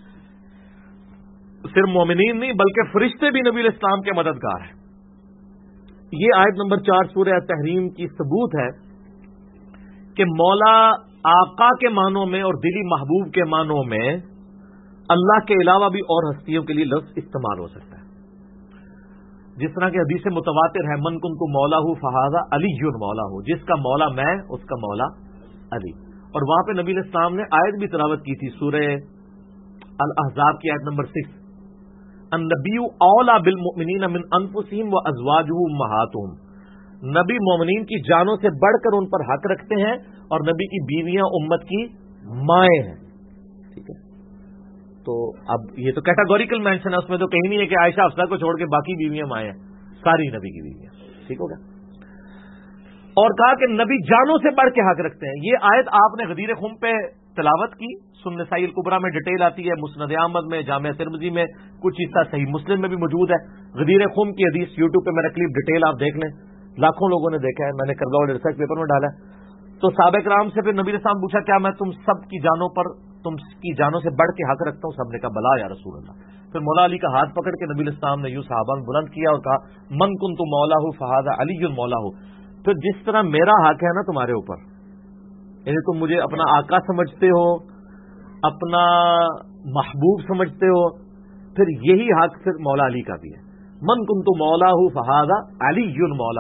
صرف مومنین نہیں بلکہ فرشتے بھی نبی علیہ السلام کے مددگار ہیں. یہ آیت نمبر 4 سورہ تحریم کی ثبوت ہے کہ مولا آقا کے معنوں میں اور دلی محبوب کے معنوں میں اللہ کے علاوہ بھی اور ہستیوں کے لیے لفظ استعمال ہو سکتا ہے. جس طرح کہ حدیث متواتر ہے، من کنت مولاہ فہذا علی مولاہ، جس کا مولا میں اس کا مولا علی. اور وہاں پہ نبی علیہ السلام نے آیت بھی تلاوت کی تھی، سورہ الاحزاب کی آیت نمبر 6، النبی اولا بالمؤمنین من انفسہم وازواجہ امہاتہم، نبی مومنین کی جانوں سے بڑھ کر ان پر حق رکھتے ہیں، اور نبی کی بیویاں امت کی مائیں ہیں. ٹھیک ہے، تو اب یہ تو کیٹاگوریکل مینشن ہے، اس میں تو کہیں نہیں ہے کہ عائشہ حفصہ کو چھوڑ کے باقی بیویاں مائیں ہیں، ساری نبی کی بیویاں. ٹھیک ہوگا. اور کہا کہ نبی جانوں سے بڑھ کے حق رکھتے ہیں. یہ آیت آپ نے غدیر خم پہ تلاوت کی، سنن نسائی الکبریٰ میں ڈیٹیل آتی ہے، مسند احمد میں، جامع ترمذی میں، کچھ حصہ صحیح مسلم میں بھی موجود ہے. غدیر خم کی حدیث یوٹیوب پہ میرا کلپ ڈیٹیل آپ دیکھ لیں، لاکھوں لوگوں نے دیکھا ہے، میں نے کربلا والے ریسرچ پیپر میں ڈالا ہے. تو صحابہ کرام سے پھر نبی علیہ السلام پوچھا کیا میں تم سب کی جانوں پر، تم کی جانوں سے بڑھ کے حق رکھتا ہوں؟ سب نے کہا بلا یا رسول اللہ. پھر مولا علی کا ہاتھ پکڑ کے نبی علیہ السلام نے یوں صحابہ میں بلند کیا اور کہا من کنت مولاہ فہذا علی مولاہ. تو جس طرح میرا حق ہے نا تمہارے اوپر، یعنی تم مجھے اپنا آقا سمجھتے ہو، اپنا محبوب سمجھتے ہو، پھر یہی حق پھر مولا علی کا بھی ہے. من کنت مولاہ فہذا علی مولاہ،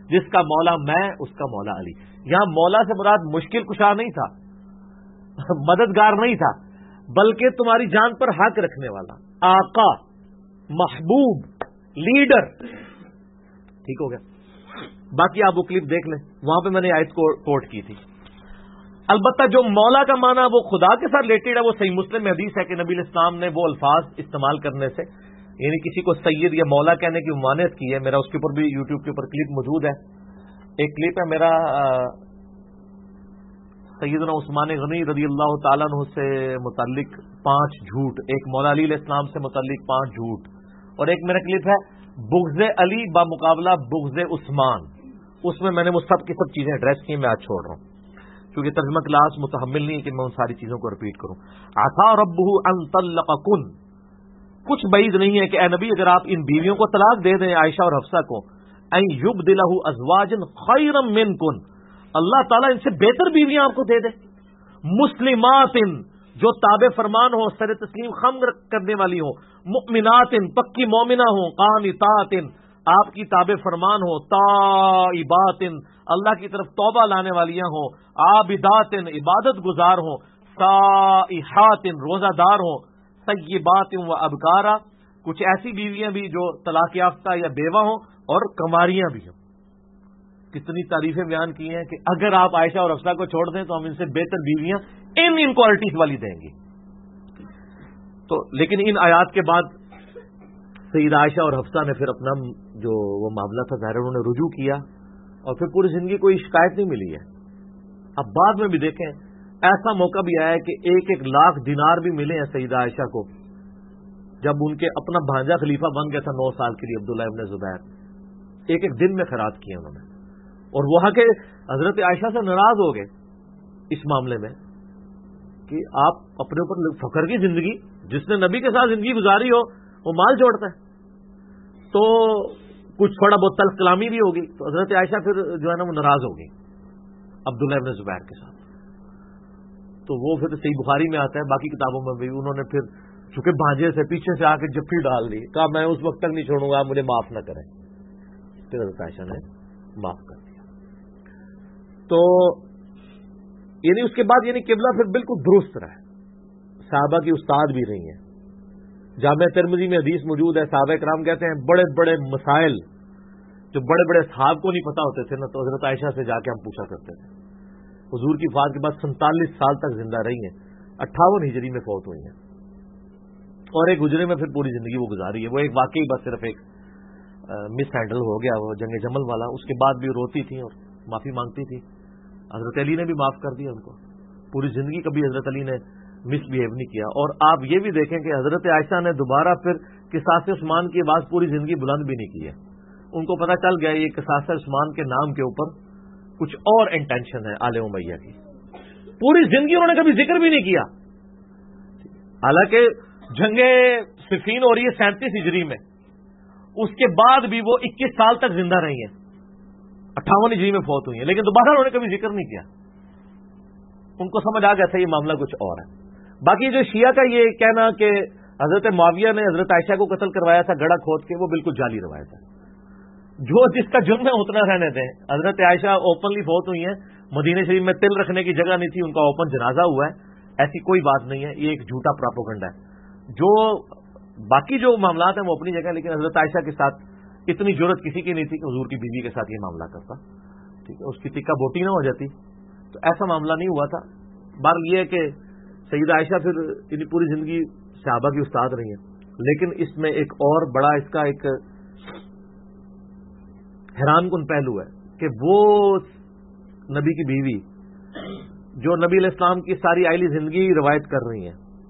جس کا مولا میں اس کا مولا علی. یہاں مولا سے مراد مشکل کشا نہیں تھا، مددگار نہیں تھا، بلکہ تمہاری جان پر حق رکھنے والا، آقا، محبوب، لیڈر. ٹھیک ہو گیا. باقی آپ وہ کلپ دیکھ لیں، وہاں پہ میں نے آیت کو کوٹ کی تھی. البتہ جو مولا کا معنی وہ خدا کے ساتھ ریلیٹڈ ہے، وہ صحیح مسلم میں حدیث ہے کہ نبی علیہ السلام نے وہ الفاظ استعمال کرنے سے، یعنی کسی کو سید یا مولا کہنے کی ممانعت کی ہے. میرا اس کے اوپر بھی یوٹیوب کے اوپر کلپ موجود ہے. ایک کلپ ہے میرا سیدنا عثمان غنی رضی اللہ تعالیٰ عنہ سے متعلق 5 جھوٹ، ایک مولا علی علیہ السلام سے متعلق 5 جھوٹ، اور ایک میرا کلپ ہے بغض علی بمقابلہ بغض عثمان. اس میں نے وہ سب کی سب چیزیں ایڈریس کی. میں آج چھوڑ رہا ہوں کیونکہ ترجمہ کلاس متحمل نہیں ہے کہ میں ان ساری چیزوں کو رپیٹ کروں. عسى ربه ان طلقكن، کچھ بعید نہیں ہے کہ اے نبی اگر آپ ان بیویوں کو طلاق دے دیں، عائشہ اور حفصہ کو، ان یبدلہ ازواجا خیرا منکن، اللہ تعالیٰ ان سے بہتر بیویاں آپ کو دے دے، مسلمات جو تابع فرمان ہوں، سر تسلیم خم کرنے والی ہوں، مؤمنات پکی مومنہ ہوں، قانتات آپ کی تابع فرمان ہو، تائبات اللہ کی طرف توبہ لانے والیاں ہوں، عابدات عبادت گزار ہوں، سائحات روزہ دار ہوں، طیبات و ابکارا کچھ ایسی بیویاں بھی جو طلاق یافتہ یا بیوہ ہوں اور کماریاں بھی ہوں. کتنی تعریفیں بیان کی ہیں کہ اگر آپ عائشہ اور حفصہ کو چھوڑ دیں تو ہم ان سے بہتر بیویاں ان کوالٹیز والی دیں گے. تو لیکن ان آیات کے بعد سیدہ عائشہ اور حفصہ نے پھر اپنا جو وہ معاملہ تھا ظاہر انہوں نے رجوع کیا اور پھر پوری زندگی کوئی شکایت نہیں ملی ہے. اب بعد میں بھی دیکھیں ایسا موقع بھی آیا ہے کہ 1-1 لاکھ دینار بھی ملے ہیں سیدہ عائشہ کو جب ان کے اپنا بھانجا خلیفہ بن گیا تھا 9 سال کے لیے عبداللہ ابن زبیر. 1-1 دن میں خیرات کیے انہوں نے، اور وہاں کے حضرت عائشہ سے ناراض ہو گئے اس معاملے میں کہ آپ اپنے اوپر فخر کی زندگی، جس نے نبی کے ساتھ زندگی گزاری ہو وہ مال جوڑتا ہے. تو کچھ تھوڑا بہت تلخ کلامی بھی ہوگی، تو حضرت عائشہ پھر جو ہے نا وہ ناراض ہو گئی عبداللہ ابن زبیر کے ساتھ. تو وہ پھر صحیح بخاری میں آتا ہے، باقی کتابوں میں بھی انہوں نے پھر چونکہ بھانجے سے پیچھے سے آ کے جفی ڈال دی، کہا میں اس وقت تک نہیں چھوڑوں گا، آپ مجھے معاف نہ کریں. پھر حضرت عائشہ نے معاف کر دیا. تو یعنی اس کے بعد یعنی قبلہ پھر بالکل درست رہا. صحابہ کی استاد بھی رہی ہیں. جامعہ ترمذی میں حدیث موجود ہے، صحابہ کرام کہتے ہیں بڑے بڑے مسائل جو بڑے بڑے صحاب کو نہیں پتا ہوتے تھے نا، تو حضرت عائشہ سے جا کے ہم پوچھا کرتے تھے. حضور کی وفات کے بعد 47 سال تک زندہ رہی ہیں، 58 ہجری میں فوت ہوئی ہیں، اور ایک حجرے میں پھر پوری زندگی وہ گزاری ہے. وہ ایک واقعی بس صرف ایک مس ہینڈل ہو گیا وہ جنگ جمل والا، اس کے بعد بھی روتی تھی اور معافی مانگتی تھی. حضرت علی نے بھی معاف کر دیا ان کو. پوری زندگی کبھی حضرت علی نے مس بیہیو نہیں کیا. اور آپ یہ بھی دیکھیں کہ حضرت عائشہ نے دوبارہ پھر قصاص عثمان کی آواز پوری زندگی بلند بھی نہیں کی ہے. ان کو پتہ چل گیا یہ قصاص عثمان کے نام کے اوپر کچھ اور انٹینشن ہے آل امیہ کی. پوری زندگی انہوں نے کبھی ذکر بھی نہیں کیا، حالانکہ جنگ صفین ہو رہی ہے 37 ہجری میں، اس کے بعد بھی وہ 21 سال تک زندہ رہی ہیں، 58 ہجری میں فوت ہوئی ہیں، لیکن دوبارہ انہوں نے کبھی ذکر نہیں کیا. ان کو سمجھ آ گیا تھا یہ معاملہ کچھ اور ہے. باقی جو شیعہ کا یہ کہنا کہ حضرت معاویہ نے حضرت عائشہ کو قتل کروایا تھا گڑھا کھود کے، وہ بالکل جعلی روایت ہے. جو جس کا جرم ہے اتنا رہنے دیں. حضرت عائشہ اوپنلی فوت ہوئی ہیں، مدینہ شریف میں تل رکھنے کی جگہ نہیں تھی، ان کا اوپن جنازہ ہوا ہے، ایسی کوئی بات نہیں ہے. یہ ایک جھوٹا پراپوگنڈا ہے. جو باقی جو معاملات ہیں وہ اپنی جگہ، لیکن حضرت عائشہ کے ساتھ اتنی جرت کسی کی نہیں تھی کہ حضور کی بیوی کے ساتھ یہ معاملہ کرتا. ٹھیک ہے، اس کی ٹکا بوٹی نہ ہو جاتی، تو ایسا معاملہ نہیں ہوا تھا. بہرحال یہ ہے کہ سیدہ عائشہ پھر انہیں پوری زندگی صحابہ کی استاد رہی ہیں. لیکن اس میں ایک اور بڑا اس کا ایک حیران کن پہلو ہے کہ وہ نبی کی بیوی جو نبی علیہ السلام کی ساری آئلی زندگی روایت کر رہی ہیں،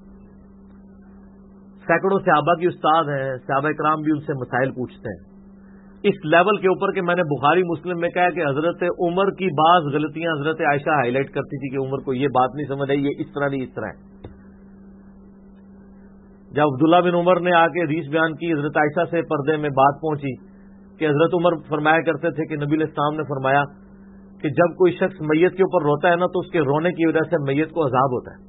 سینکڑوں صحابہ کی استاد ہیں، صحابہ کرام بھی ان سے مسائل پوچھتے ہیں اس لیول کے اوپر کہ میں نے بخاری مسلم میں کہا کہ حضرت عمر کی بعض غلطیاں حضرت عائشہ ہائی لائٹ کرتی تھی کہ عمر کو یہ بات نہیں سمجھ آئی، یہ اس طرح نہیں اس طرح ہے. جب عبداللہ بن عمر نے آ کے حدیث بیان کی، حضرت عائشہ سے پردے میں بات پہنچی کہ حضرت عمر فرمایا کرتے تھے کہ نبی علیہ السلام نے فرمایا کہ جب کوئی شخص میت کے اوپر روتا ہے نا تو اس کے رونے کی وجہ سے میت کو عذاب ہوتا ہے.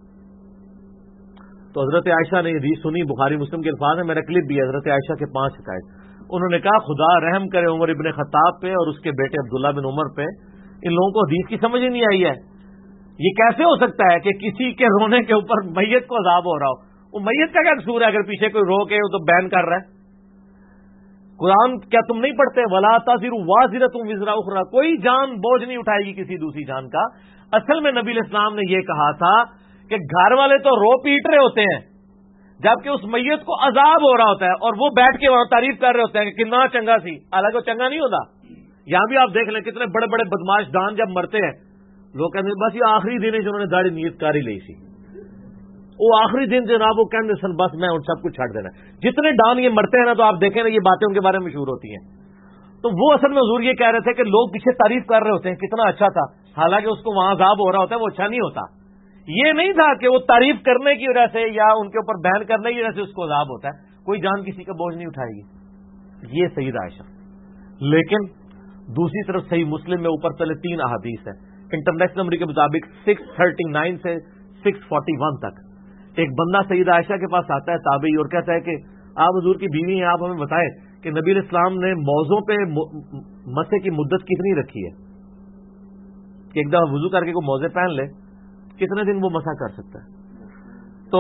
تو حضرت عائشہ نے حدیث سنی، بخاری مسلم کے الفاظ ہیں، میرا کلپ بھی ہے، حضرت عائشہ کے 5 حکایت. انہوں نے کہا خدا رحم کرے عمر ابن خطاب پہ اور اس کے بیٹے عبداللہ بن عمر پہ، ان لوگوں کو حدیث کی سمجھ ہی نہیں آئی ہے. یہ کیسے ہو سکتا ہے کہ کسی کے رونے کے اوپر میت کو عذاب ہو رہا ہو؟ وہ میت کا کیا قصور ہے اگر پیچھے کوئی رو کے تو بیان کر رہا ہے؟ قرآن کیا تم نہیں پڑھتے؟ ولا تزر وازرۃ وزر اخرى، کوئی جان بوجھ نہیں اٹھائے گی کسی دوسری جان کا. اصل میں نبی علیہ السلام نے یہ کہا تھا کہ گھر والے تو رو پیٹ رہے ہوتے ہیں جبکہ اس میت کو عذاب ہو رہا ہوتا ہے، اور وہ بیٹھ کے وہاں تعریف کر رہے ہوتے ہیں کہ کتنا چنگا سی، حالانکہ وہ چنگا نہیں ہوتا. یہاں بھی آپ دیکھ لیں کتنے بڑے بڑے بدماش ڈان جب مرتے ہیں لوگ کہتے ہیں بس یہ آخری دن ہے جنہوں نے داڑھی نیت کاری لی سی، وہ آخری دن جناب وہ کہتے سن بس میں ان سب کچھ چھڑ دینا. جتنے ڈان یہ مرتے ہیں نا تو آپ دیکھیں نا یہ باتیں ان کے بارے میں مشہور ہوتی ہیں. تو وہ اصل میں حضور یہ کہہ رہے تھے کہ لوگ پیچھے تعریف کر رہے ہوتے ہیں کتنا اچھا تھا، حالانکہ اس کو وہاں عذاب ہو رہا ہوتا ہے، وہ اچھا نہیں ہوتا. یہ نہیں تھا کہ وہ تعریف کرنے کی وجہ سے یا ان کے اوپر بیان کرنے کی وجہ سے اس کو عذاب ہوتا ہے. کوئی جان کسی کا بوجھ نہیں اٹھائے گی. یہ سیدہ عائشہ. لیکن دوسری طرف صحیح مسلم میں اوپر چلے 3 احادیث ہیں انٹرنیشنل نمبر کے مطابق 639 سے 641 تک. ایک بندہ سیدہ عائشہ کے پاس آتا ہے تابعی اور کہتا ہے کہ آپ حضور کی بیوی ہیں، آپ ہمیں بتائیں کہ نبی علیہ السلام نے موزوں پہ مسے کی مدت کتنی رکھی ہے کہ ایک دفعہ وضو کر کے کوئی موزے پہن لے کتنے دن وہ مسا کر سکتا ہے. تو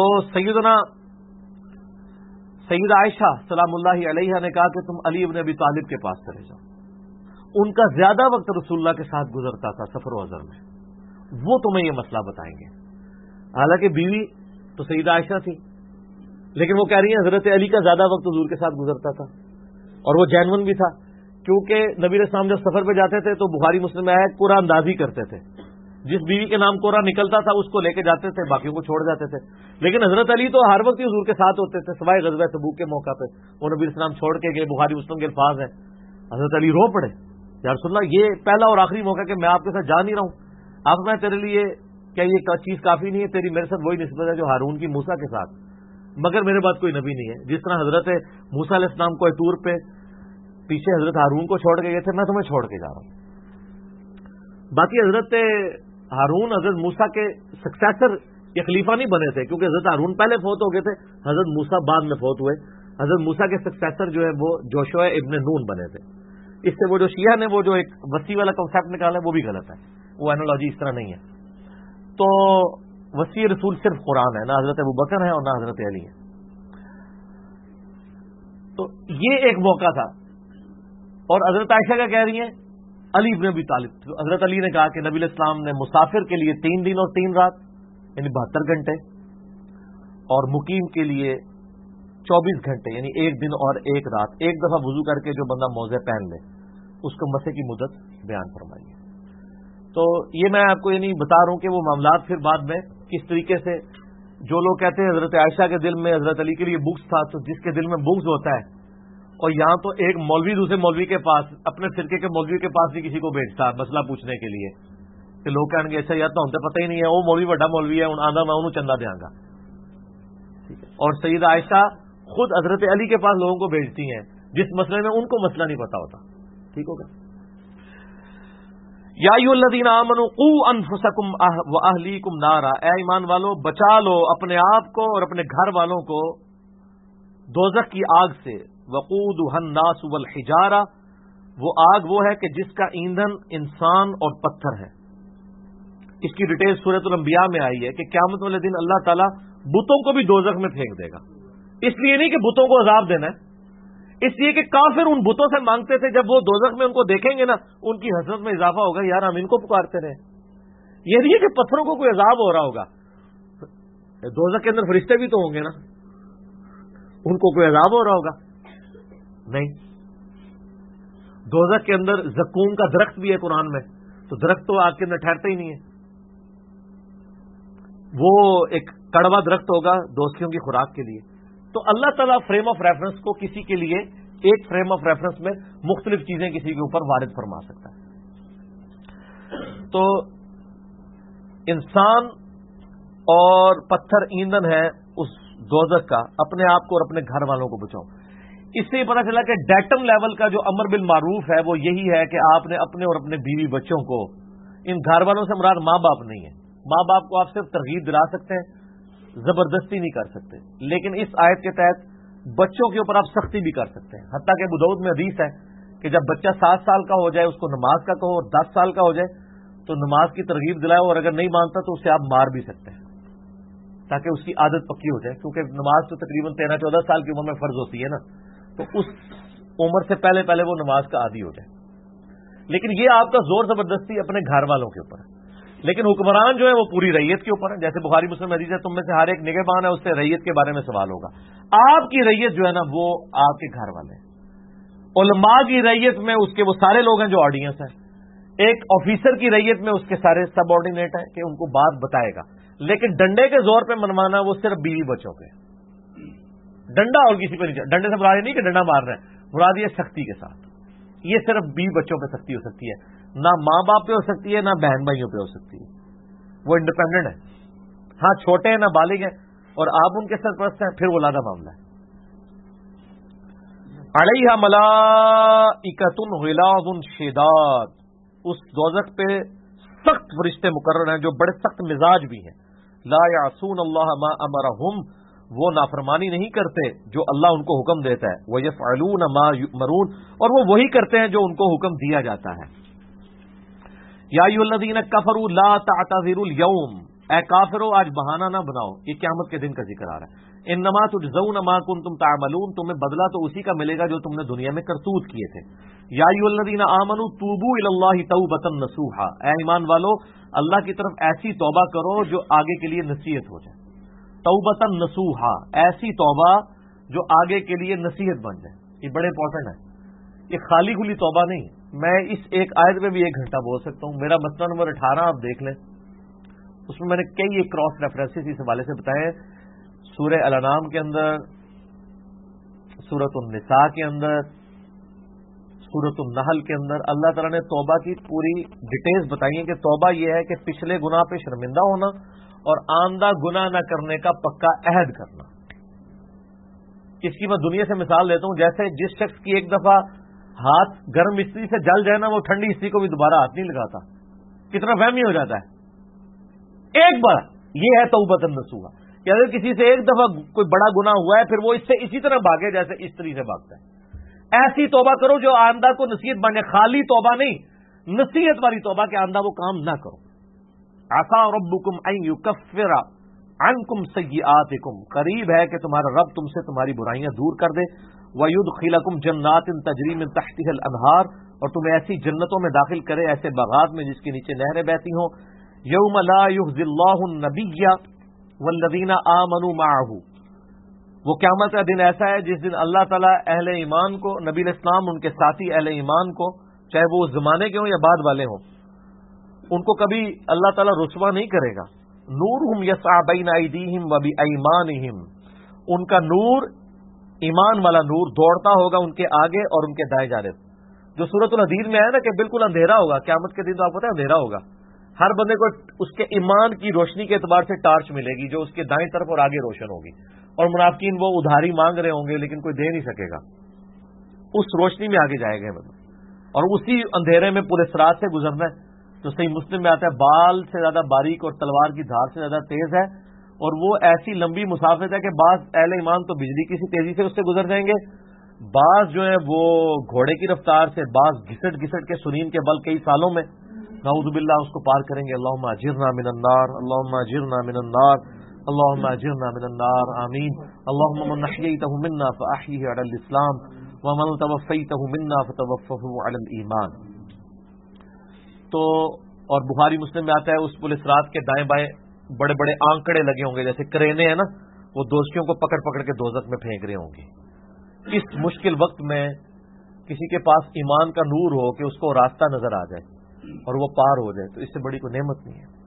سیدہ عائشہ سلام اللہ علیہا نے کہا کہ تم علی ابن ابی طالب کے پاس چلے جاؤ، ان کا زیادہ وقت رسول اللہ کے ساتھ گزرتا تھا سفر و حضر میں، وہ تمہیں یہ مسئلہ بتائیں گے. حالانکہ بیوی تو سیدہ عائشہ تھی لیکن وہ کہہ رہی ہیں حضرت علی کا زیادہ وقت حضور کے ساتھ گزرتا تھا، اور وہ جینون بھی تھا کیونکہ نبی علیہ السلام جب سفر پہ جاتے تھے تو بخاری مسلم میں آیا قرآن اندازی کرتے تھے، جس بیوی کے نام قرآن نکلتا تھا اس کو لے کے جاتے تھے، باقیوں کو چھوڑ جاتے تھے. لیکن حضرت علی تو ہر وقت ہی حضور کے ساتھ ہوتے تھے سوائے غزوہ تبوک کے موقع پہ. وہ نبی علیہ السلام چھوڑ کے گئے، بخاری مسلم کے الفاظ ہیں. حضرت علی رو پڑے، یا رسول اللہ یہ پہلا اور آخری موقع کہ میں آپ کے ساتھ جا نہیں رہا ہوں، آپ میں تیرے لیے کیا یہ چیز کافی نہیں ہے؟ تیری میرے ساتھ وہی نسبت ہے جو ہارون کی موسیٰ کے ساتھ، مگر میرے بعد کوئی نبی نہیں ہے. جس طرح حضرت موسیٰ علیہ السلام کو طور پہ پیچھے حضرت ہارون کو چھوڑ کے گئے تھے، میں تمہیں چھوڑ کے جا رہا ہوں. باقی حضرت ہارون حضرت موسیٰ کے سکسیسر یا خلیفہ نہیں بنے تھے کیونکہ حضرت ہارون پہلے فوت ہو گئے تھے، حضرت موسیٰ بعد میں فوت ہوئے. حضرت موسیٰ کے سکسیسر جو ہے وہ جوشوا ابن نون بنے تھے. اس سے وہ جو شیعہ نے وہ جو ایک وسیع والا کنسیپٹ نکالا ہے وہ بھی غلط ہے، وہ اینالوجی اس طرح نہیں ہے. تو وسیع رسول صرف قرآن ہے، نہ حضرت ابوبکر ہے اور نہ حضرت علی ہے. تو یہ ایک موقع تھا. اور حضرت عائشہ کیا کہہ رہی ہیں؟ علی ابن ابی طالب. حضرت علی نے کہا کہ نبی علیہ السلام نے مسافر کے لیے 3 دن اور 3 رات یعنی 72 گھنٹے اور مقیم کے لیے 24 گھنٹے یعنی 1 دن اور 1 رات ایک دفعہ وضو کر کے جو بندہ موزے پہن لے اس کو مسے کی مدت بیان فرمائی ہے. تو یہ میں آپ کو یہ نہیں بتا رہا ہوں کہ وہ معاملات پھر بعد میں کس طریقے سے جو لوگ کہتے ہیں حضرت عائشہ کے دل میں حضرت علی کے لیے بغض تھا، تو جس کے دل میں بغض ہوتا ہے اور یہاں تو ایک مولوی دوسرے مولوی کے پاس اپنے فرقے کے مولوی کے پاس بھی کسی کو بھیجتا مسئلہ پوچھنے کے لیے کہ لوگ کہیں گے اچھا یا تو ہم تو پتہ ہی نہیں ہے وہ مولوی بڑا مولوی ہے آدھا میں انہوں چندہ دیا گا. اور سیدہ عائشہ خود حضرت علی کے پاس لوگوں کو بھیجتی ہیں جس مسئلے میں ان کو مسئلہ نہیں پتا ہوتا. ٹھیک ہوگا. یا ایھا الذین آمنوا قوا انفسکم واہلیکم نارا، اے ایمان والو بچا لو اپنے آپ کو اور اپنے گھر والوں کو دوزخ کی آگ سے. وقودھا الناس والحجارہ، وہ آگ وہ ہے کہ جس کا ایندھن انسان اور پتھر ہے. اس کی ڈیٹیل سورۃ الانبیاء میں آئی ہے کہ قیامت والے دن اللہ تعالیٰ بتوں کو بھی دوزخ میں پھینک دے گا. اس لیے نہیں کہ بتوں کو عذاب دینا ہے، اس لیے کہ کافر ان بتوں سے مانگتے تھے جب وہ دوزخ میں ان کو دیکھیں گے نا ان کی حسرت میں اضافہ ہوگا، یار ہم ان کو پکارتے رہے. یہ نہیں ہے کہ پتھروں کو کوئی عذاب ہو رہا ہوگا، دوزخ کے اندر فرشتے بھی تو ہوں گے نا، ان کو کوئی عذاب ہو رہا ہوگا؟ نہیں. دوزخ کے اندر زقوم کا درخت بھی ہے قرآن میں، تو درخت تو آگ کے اندر ٹھہرتا ہی نہیں ہے. وہ ایک کڑوا درخت ہوگا دوستیوں کی خوراک کے لیے. تو اللہ تعالیٰ فریم آف ریفرنس کو کسی کے لیے ایک فریم آف ریفرنس میں مختلف چیزیں کسی کے اوپر وارد فرما سکتا ہے. تو انسان اور پتھر ایندھن ہے اس دوزخ کا. اپنے آپ کو اور اپنے گھر والوں کو بچاؤ. اس سے یہ پتا چلا کہ ڈیٹم لیول کا جو امر بالمعروف ہے وہ یہی ہے کہ آپ نے اپنے اور اپنے بیوی بچوں کو، ان گھر والوں سے مراد ماں باپ نہیں ہے، ماں باپ کو آپ صرف ترغیب دلا سکتے ہیں، زبردستی نہیں کر سکتے. لیکن اس آیت کے تحت بچوں کے اوپر آپ سختی بھی کر سکتے ہیں. حتیٰ کہ ابو داؤد میں حدیث ہے کہ جب بچہ 7 سال کا ہو جائے، اس کو نماز کا کہو، اور 10 سال کا ہو جائے تو نماز کی ترغیب دلائے، اور اگر نہیں مانتا تو اسے آپ مار بھی سکتے ہیں تاکہ اس کی عادت پکی ہو جائے، کیونکہ نماز تو تقریباً 13-14 سال کی عمر میں فرض ہوتی ہے نا، تو اس عمر سے پہلے وہ نماز کا عادی ہو جائے. لیکن یہ آپ کا زور زبردستی اپنے گھر والوں کے اوپر ہے. لیکن حکمران جو ہے وہ پوری رعیت کے اوپر ہے. جیسے بخاری مسلم حدیث ہے، تم میں سے ہر ایک نگہبان ہے، اس سے رعیت کے بارے میں سوال ہوگا. آپ کی رعیت جو ہے نا وہ آپ کے گھر والے ہیں. علماء کی رعیت میں اس کے وہ سارے لوگ ہیں جو آڈینس ہیں. ایک آفیسر کی رعیت میں اس کے سارے سب آرڈینیٹ ہیں کہ ان کو بات بتائے گا. لیکن ڈنڈے کے زور پہ منوانا وہ صرف بیوی بچوں کے. ڈنڈا اور کسی پہ نہیں. ڈنڈے سے مراد نہیں کہ ڈنڈا مار رہے ہیں، مراد یہ سختی کے ساتھ. یہ صرف بیوی بچوں پہ سختی ہو سکتی ہے، نہ ماں باپ پہ ہو سکتی ہے، نہ بہن بھائیوں پہ ہو سکتی ہے. وہ انڈیپینڈنٹ ہے. ہاں چھوٹے ہیں، نہ بالغ ہیں، اور آپ ان کے سرپرست ہیں، پھر وہ علیحدہ معاملہ ہے. علیہا ملائکۃ غلاظ شداد، اس دوزخ پہ سخت فرشتے مقرر ہیں جو بڑے سخت مزاج بھی ہیں. لا یعصون اللہ ما امرہم، وہ نافرمانی نہیں کرتے جو اللہ ان کو حکم دیتا ہے. ویفعلون ما یؤمرون، اور وہ وہی کرتے ہیں جو ان کو حکم دیا جاتا ہے. یا ایھا الذین کفروا لا تعتذروا اليوم، اے کافرو آج بہانہ نہ بناؤ. یہ قیامت کے دن کا ذکر آ رہا ہے. انما تجزون ما کنتم تعملون، تمہیں بدلہ تو اسی کا ملے گا جو تم نے دنیا میں کرتوت کیے تھے. یا ایھا الذین آمنوا توبوا الی اللہ توبۃ نصوحا، اے ایمان والو اللہ کی طرف ایسی توبہ کرو جو آگے کے لیے نصیحت ہو جائے. توبۃ نصوحا، ایسی توبہ جو آگے کے لیے نصیحت بن جائے. یہ بڑے امپورٹنٹ ہے. یہ خالی کھلی توبہ نہیں. میں اس ایک آیت میں بھی 1 گھنٹہ بول سکتا ہوں. میرا مسئلہ نمبر 18 آپ دیکھ لیں، اس میں نے کئی ایک کراس ریفرنسز اس حوالے سے بتائے. سورہ الانعام کے اندر، سورۃ النساء کے اندر، سورۃ النحل کے اندر اللہ تعالیٰ نے توبہ کی پوری ڈیٹیلز بتائی ہیں کہ توبہ یہ ہے کہ پچھلے گناہ پہ شرمندہ ہونا اور آئندہ گناہ نہ کرنے کا پکا عہد کرنا. اس کی میں دنیا سے مثال دیتا ہوں. جیسے جس شخص کی ایک دفعہ ہاتھ گرم استری سے جل جائے نا، وہ ٹھنڈی استری کو بھی دوبارہ ہاتھ نہیں لگاتا. کتنا فہمی ہو جاتا ہے ایک بار. یہ ہے توبۃ نصوحا کہ اگر کسی سے ایک دفعہ کوئی بڑا گناہ ہوا ہے، پھر وہ اس سے اسی طرح بھاگے جیسے استری سے بھاگتا ہے. ایسی توبہ کرو جو آئندہ کو نصیحت بن جائے. خالی توبہ نہیں، نصیحت والی توبہ کہ آئندہ وہ کام نہ کرو. عسیٰ ربکم ان یکفر عنکم سیئاتکم، قریب ہے کہ تمہارا رب تم سے تمہاری برائیاں دور کر دے. وَيُدْخِلَكُمْ جَنَّاتٍ تَجْرِي مِن تَحْتِهَا الْأَنْهَارُ، اور تمہیں ایسی جنتوں میں داخل کرے، ایسے باغات میں جس کے نیچے نہریں بہتی ہوں. یوم لا یخزی اللہ النبی والذین آمنوا معہ، وہ قیامت کا دن ایسا ہے جس دن اللہ تعالیٰ اہل ایمان کو، نبی علیہ السلام ان کے ساتھی اہل ایمان کو، چاہے وہ اس زمانے کے ہوں یا بعد والے ہوں، ان کو کبھی اللہ تعالیٰ رسوا نہیں کرے گا. نورہم یسعی بین ایدیہم وبایمانہم، ان کا نور، ایمان والا نور دوڑتا ہوگا ان کے آگے اور ان کے دائیں جانب. جو سورۃ الحدید میں ہے نا کہ بالکل اندھیرا ہوگا قیامت کے دن، تو آپ کو پتہ ہے اندھیرا ہوگا. ہر بندے کو اس کے ایمان کی روشنی کے اعتبار سے ٹارچ ملے گی جو اس کے دائیں طرف اور آگے روشن ہوگی. اور منافقین وہ ادھاری مانگ رہے ہوں گے لیکن کوئی دے نہیں سکے گا. اس روشنی میں آگے جائے گا اور اسی اندھیرے میں پورے صراط سے گزرنا ہے. تو صحیح مسلم میں آتا ہے بال سے زیادہ باریک اور تلوار کی دھار سے زیادہ تیز ہے، اور وہ ایسی لمبی مسافت ہے کہ بعض اہل ایمان تو بجلی کی سی تیزی سے اس سے گزر جائیں گے، بعض جو ہیں وہ گھوڑے کی رفتار سے، بعض گھسٹ گھسٹ کے سنین کے بل کئی سالوں میں نعوذ باللہ اس کو پار کریں گے. اللہم اجرنا من النار، اللہم اجرنا من النار، اللہم اجرنا من النار، آمین. اللہم من احییتہ منا فاحیہ علی الاسلام ومن توفیتہ منا فتوفہ علی الایمان. تو اور بخاری مسلم میں آتا ہے اس پل صراط کے دائیں بائیں بڑے بڑے آنکڑے لگے ہوں گے، جیسے کرینے ہیں نا، وہ دوزخیوں کو پکڑ پکڑ کے دوزخ میں پھینک رہے ہوں گے. اس مشکل وقت میں کسی کے پاس ایمان کا نور ہو کہ اس کو راستہ نظر آ جائے اور وہ پار ہو جائے، تو اس سے بڑی کوئی نعمت نہیں ہے.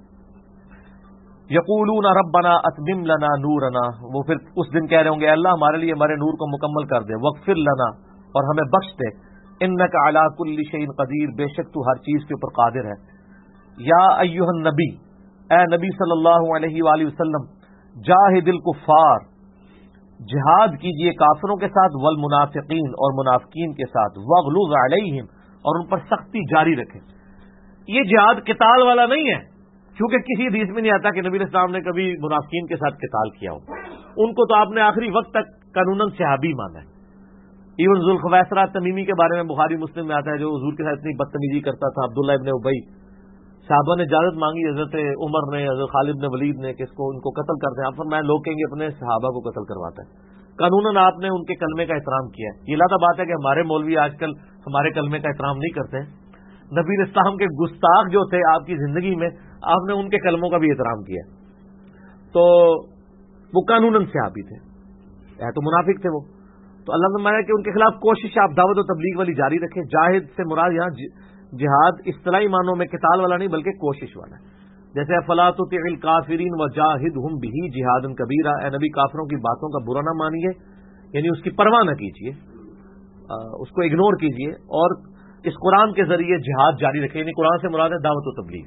یقولون ربنا اتمم لنا نورنا، وہ پھر اس دن کہہ رہے ہوں گے اللہ ہمارے لیے ہمارے نور کو مکمل کر دے. واغفر لنا، اور ہمیں بخش دے. انک علی کل شیء قدیر، بے شک تو ہر چیز کے اوپر قادر ہے. یا ایھا النبی، اے نبی صلی اللہ علیہ وآلہ وسلم، جاہد الکفار، جہاد کیجئے کافروں کے ساتھ، والمنافقین، اور منافقین کے ساتھ، واغلظ علیہم، اور ان پر سختی جاری رکھیں. یہ جہاد قتال والا نہیں ہے، کیونکہ کسی حدیث میں نہیں آتا کہ نبی علیہ السلام نے کبھی منافقین کے ساتھ قتال کیا ہو. ان کو تو آپ نے آخری وقت تک قانوناً صحابی مانا ہے۔ ایون ذوالخویسرہ تمیمی کے بارے میں بخاری مسلم میں آتا ہے، جو حضور کے ساتھ اتنی بدتمیزی کرتا تھا، عبداللہ ابن ابی، صحابہ نے اجازت مانگی حضرت عمر نے، حضرت خالد بن ولید نے کہ ان کو قتل کرتے ہیں۔ آپ فرمایا لوگ کہیں گے اپنے صحابہ کو قتل کرواتا ہے۔ قانوناً آپ نے ان کے کلمے کا احترام کیا ہے۔ یہ علیحدہ بات ہے کہ ہمارے مولوی آج کل ہمارے کلمے کا احترام نہیں کرتے۔ نبی اسلام کے گستاخ جو تھے آپ کی زندگی میں، آپ نے ان کے کلموں کا بھی احترام کیا، تو وہ قانوناً صحابی تھے، تو منافق تھے وہ۔ تو اللہ نے مانا کہ ان کے خلاف کوشش آپ دعوت و تبلیغ والی جاری رکھیں۔ جاہد سے مراد یہاں جہاد اصطلاحی معنوں میں قتال والا نہیں بلکہ کوشش والا ہے۔ جیسے فلا تطع الکافرین وجاہدہم بہ جہادا کبیرا، اے نبی کافروں کی باتوں کا برا نہ مانیے، یعنی اس کی پرواہ نہ کیجیے، اس کو اگنور کیجیے، اور اس قرآن کے ذریعے جہاد جاری رکھیں، یعنی قرآن سے مراد ہے دعوت و تبلیغ۔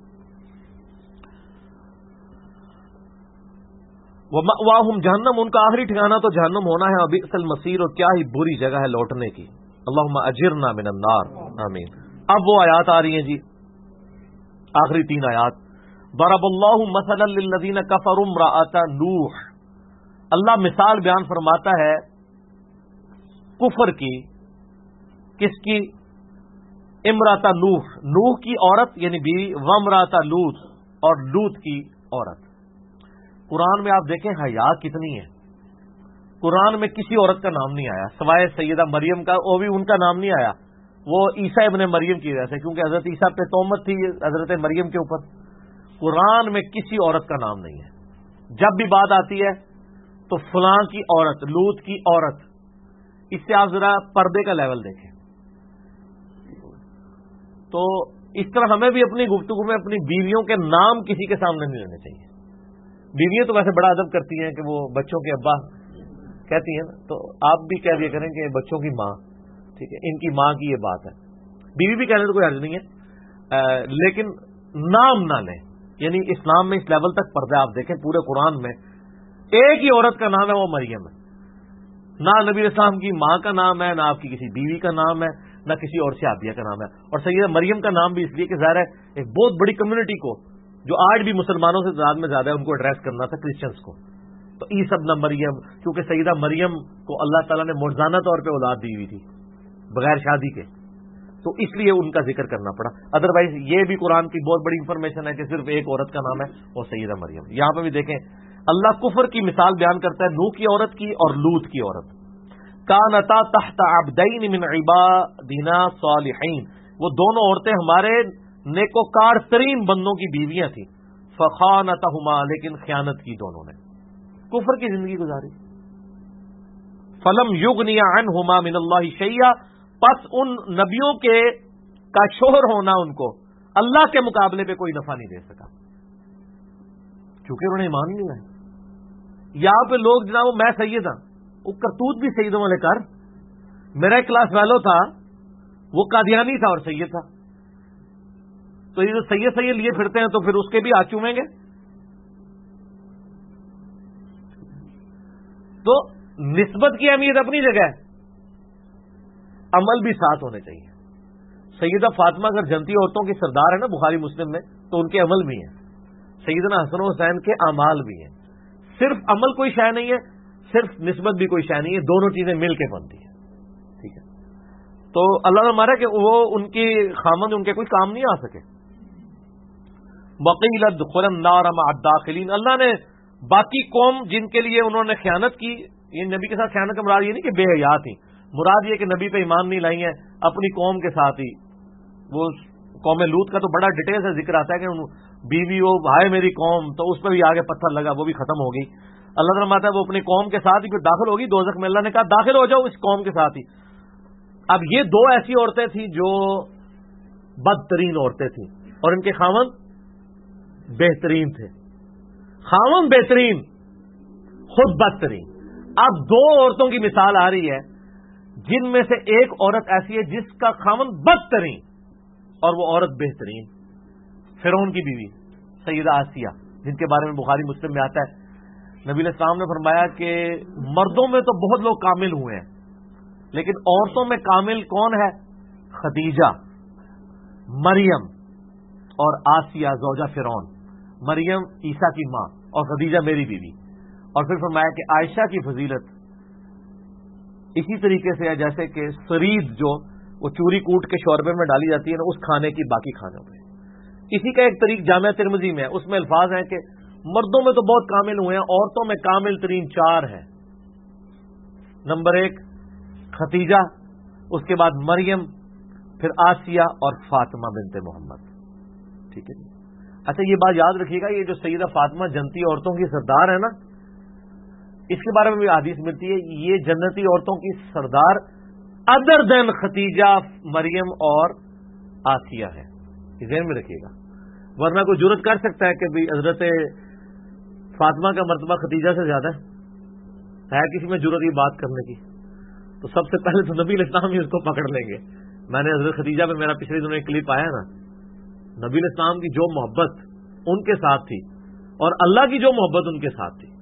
ومأواہم جہنم، ان کا آخری ٹھکانہ تو جہنم ہونا ہے، وبئس المصیر، اور کیا ہی بری جگہ ہے لوٹنے کی۔ اللہم اجرنا من النار، آمین۔ اب وہ آیات آ رہی ہیں جی، آخری 3 آیات۔ ضرب اللہ مثلا للذین کفروا امرأۃ نوح، اللہ مثال بیان فرماتا ہے کفر کی، کس کی؟ امرأۃ نوح، نوح کی عورت یعنی بیوی، وامرأۃ لوط، اور لوط کی عورت۔ قرآن میں آپ دیکھیں حیا کتنی ہے، قرآن میں کسی عورت کا نام نہیں آیا سوائے سیدہ مریم کا، وہ بھی ان کا نام نہیں آیا، وہ عیسیٰ ابن مریم کی وجہ سے، کیونکہ حضرت عیسیٰ پہ تہمت تھی حضرت مریم کے اوپر۔ قرآن میں کسی عورت کا نام نہیں ہے۔ جب بھی بات آتی ہے تو فلاں کی عورت، لوط کی عورت، اس سے آپ ذرا پردے کا لیول دیکھیں۔ تو اس طرح ہمیں بھی اپنی گفتگو میں اپنی بیویوں کے نام کسی کے سامنے نہیں لینے چاہیے۔ بیویاں تو ویسے بڑا ادب کرتی ہیں کہ وہ بچوں کے ابا کہتی ہیں نا، تو آپ بھی کہہ دیا کریں کہ بچوں کی ماں، ٹھیک ہے، ان کی ماں کی یہ بات ہے۔ بیوی بھی کہنے تو کوئی حرج نہیں ہے، لیکن نام نہ لیں، یعنی اسلام میں اس لیول تک پردہ آپ دیکھیں، پورے قرآن میں ایک ہی عورت کا نام ہے، وہ مریم ہے، نہ نبی اسلام کی ماں کا نام ہے، نہ آپ کی کسی بیوی کا نام ہے، نہ کسی اور صحابیہ کا نام ہے۔ اور سیدہ مریم کا نام بھی اس لیے کہ ظاہر ہے ایک بہت بڑی کمیونٹی کو، جو آج بھی مسلمانوں سے تعداد میں زیادہ ہے، ان کو ایڈریس کرنا تھا، کرسچنس کو۔ تو عیسی ابن مریم، کیونکہ سیدہ مریم کو اللہ تعالیٰ نے معجزانہ طور پہ اولاد دی ہوئی تھی بغیر شادی کے، تو اس لیے ان کا ذکر کرنا پڑا۔ ادروائز یہ بھی قرآن کی بہت بڑی انفارمیشن ہے کہ صرف ایک عورت کا نام ہے، وہ سیدہ مریم۔ یہاں پہ بھی دیکھیں اللہ کفر کی مثال بیان کرتا ہے، نوح کی عورت کی اور لوط کی عورت۔ کانتا تحت عبدین من عبادنا صالحین، وہ دونوں عورتیں ہمارے نیکوکار ترین بندوں کی بیویاں تھیں، فخانتہما، لیکن خیانت کی دونوں نے، کفر کی زندگی گزاری۔ فلم یغنیا عنہما من اللہ شیئا، پس ان نبیوں کے کا شوہر ہونا ان کو اللہ کے مقابلے پہ کوئی نفع نہیں دے سکا، کیونکہ انہوں نے ایمان نہیں لائے۔ یہاں پہ لوگ جناب میں سید ہوں، وہ کرتوت بھی سیدوں والے کر، میرا ایک کلاس فیلو تھا، وہ قادیانی تھا اور سید تھا، تو یہ جو سید لیے پھرتے ہیں تو پھر اس کے بھی ہاتھ چومیں گے۔ تو نسبت کی اہمیت اپنی جگہ ہے، عمل بھی ساتھ ہونے چاہیے۔ سیدہ فاطمہ اگر جنتی عورتوں کی سردار ہے نا بخاری مسلم میں، تو ان کے عمل بھی ہیں، سیدنا حسن و حسین کے اعمال بھی ہیں۔ صرف عمل کوئی شے نہیں ہے، صرف نسبت بھی کوئی شے نہیں ہے، دونوں چیزیں مل کے بنتی ہیں، ٹھیک ہے۔ تو اللہ نے مارا کہ وہ ان کی خامند ان کے کوئی کام نہیں آ سکے۔ وقیل ادخلوا النار مع الداخلین، اللہ نے باقی قوم جن کے لیے انہوں نے خیانت کی، یہ نبی کے ساتھ خیانت کا مراد یہ نہیں کہ بے حیا تھی، مراد یہ کہ نبی پہ ایمان نہیں لائی ہیں، اپنی قوم کے ساتھ ہی۔ وہ قوم لوط کا تو بڑا ڈیٹیل سے ذکر آتا ہے کہ بیوی وہ ہائے میری قوم، تو اس پہ بھی آگے پتھر لگا، وہ بھی ختم ہو گئی۔ اللہ تعالیٰ فرماتا ہے وہ اپنی قوم کے ساتھ ہی پھر داخل ہوگی دوزخ میں، اللہ نے کہا داخل ہو جاؤ اس قوم کے ساتھ ہی۔ اب یہ دو ایسی عورتیں تھیں جو بدترین عورتیں تھیں، اور ان کے خاوند بہترین تھے، خاوند بہترین، خود بدترین۔ اب دو عورتوں کی مثال آ رہی ہے جن میں سے ایک عورت ایسی ہے جس کا خاوند بدترین اور وہ عورت بہترین، فرعون کی بیوی سیدہ آسیہ، جن کے بارے میں بخاری مسلم میں آتا ہے نبی علیہ السلام نے فرمایا کہ مردوں میں تو بہت لوگ کامل ہوئے ہیں، لیکن عورتوں میں کامل کون ہے؟ خدیجہ، مریم اور آسیہ زوجہ فرعون، مریم عیسیٰ کی ماں اور خدیجہ میری بیوی۔ اور پھر فرمایا کہ عائشہ کی فضیلت اسی طریقے سے جیسے کہ سرید جو وہ چوری کوٹ کے شوربے میں ڈالی جاتی ہے نا، اس کھانے کی باقی کھانوں پہ. اسی کا ایک طریق جامعہ ترمذی میں ہے، اس میں الفاظ ہیں کہ مردوں میں تو بہت کامل ہوئے ہیں، عورتوں میں کامل ترین 4 ہیں. نمبر 1 خدیجہ، اس کے بعد مریم، پھر آسیہ اور فاطمہ بنت محمد. ٹھیک ہے جی. اچھا یہ بات یاد رکھیے گا، یہ جو سیدہ فاطمہ جنتی عورتوں کی سردار ہے نا، اس کے بارے میں بھی حدیث ملتی ہے، یہ جنتی عورتوں کی سردار ادر دین خدیجہ، مریم اور آسیہ ہے. یہ ذہن میں رکھیے گا، ورنہ کوئی جرت کر سکتا ہے کہ بھی حضرت فاطمہ کا مرتبہ خدیجہ سے زیادہ ہے کسی میں جرت یہ بات کرنے کی؟ تو سب سے پہلے تو نبی علیہ السلام ہی اس کو پکڑ لیں گے. میں نے حضرت خدیجہ پہ میرا پچھلے دنوں ایک کلپ آیا نا، نبی علیہ السلام کی جو محبت ان کے ساتھ تھی اور اللہ کی جو محبت ان کے ساتھ تھی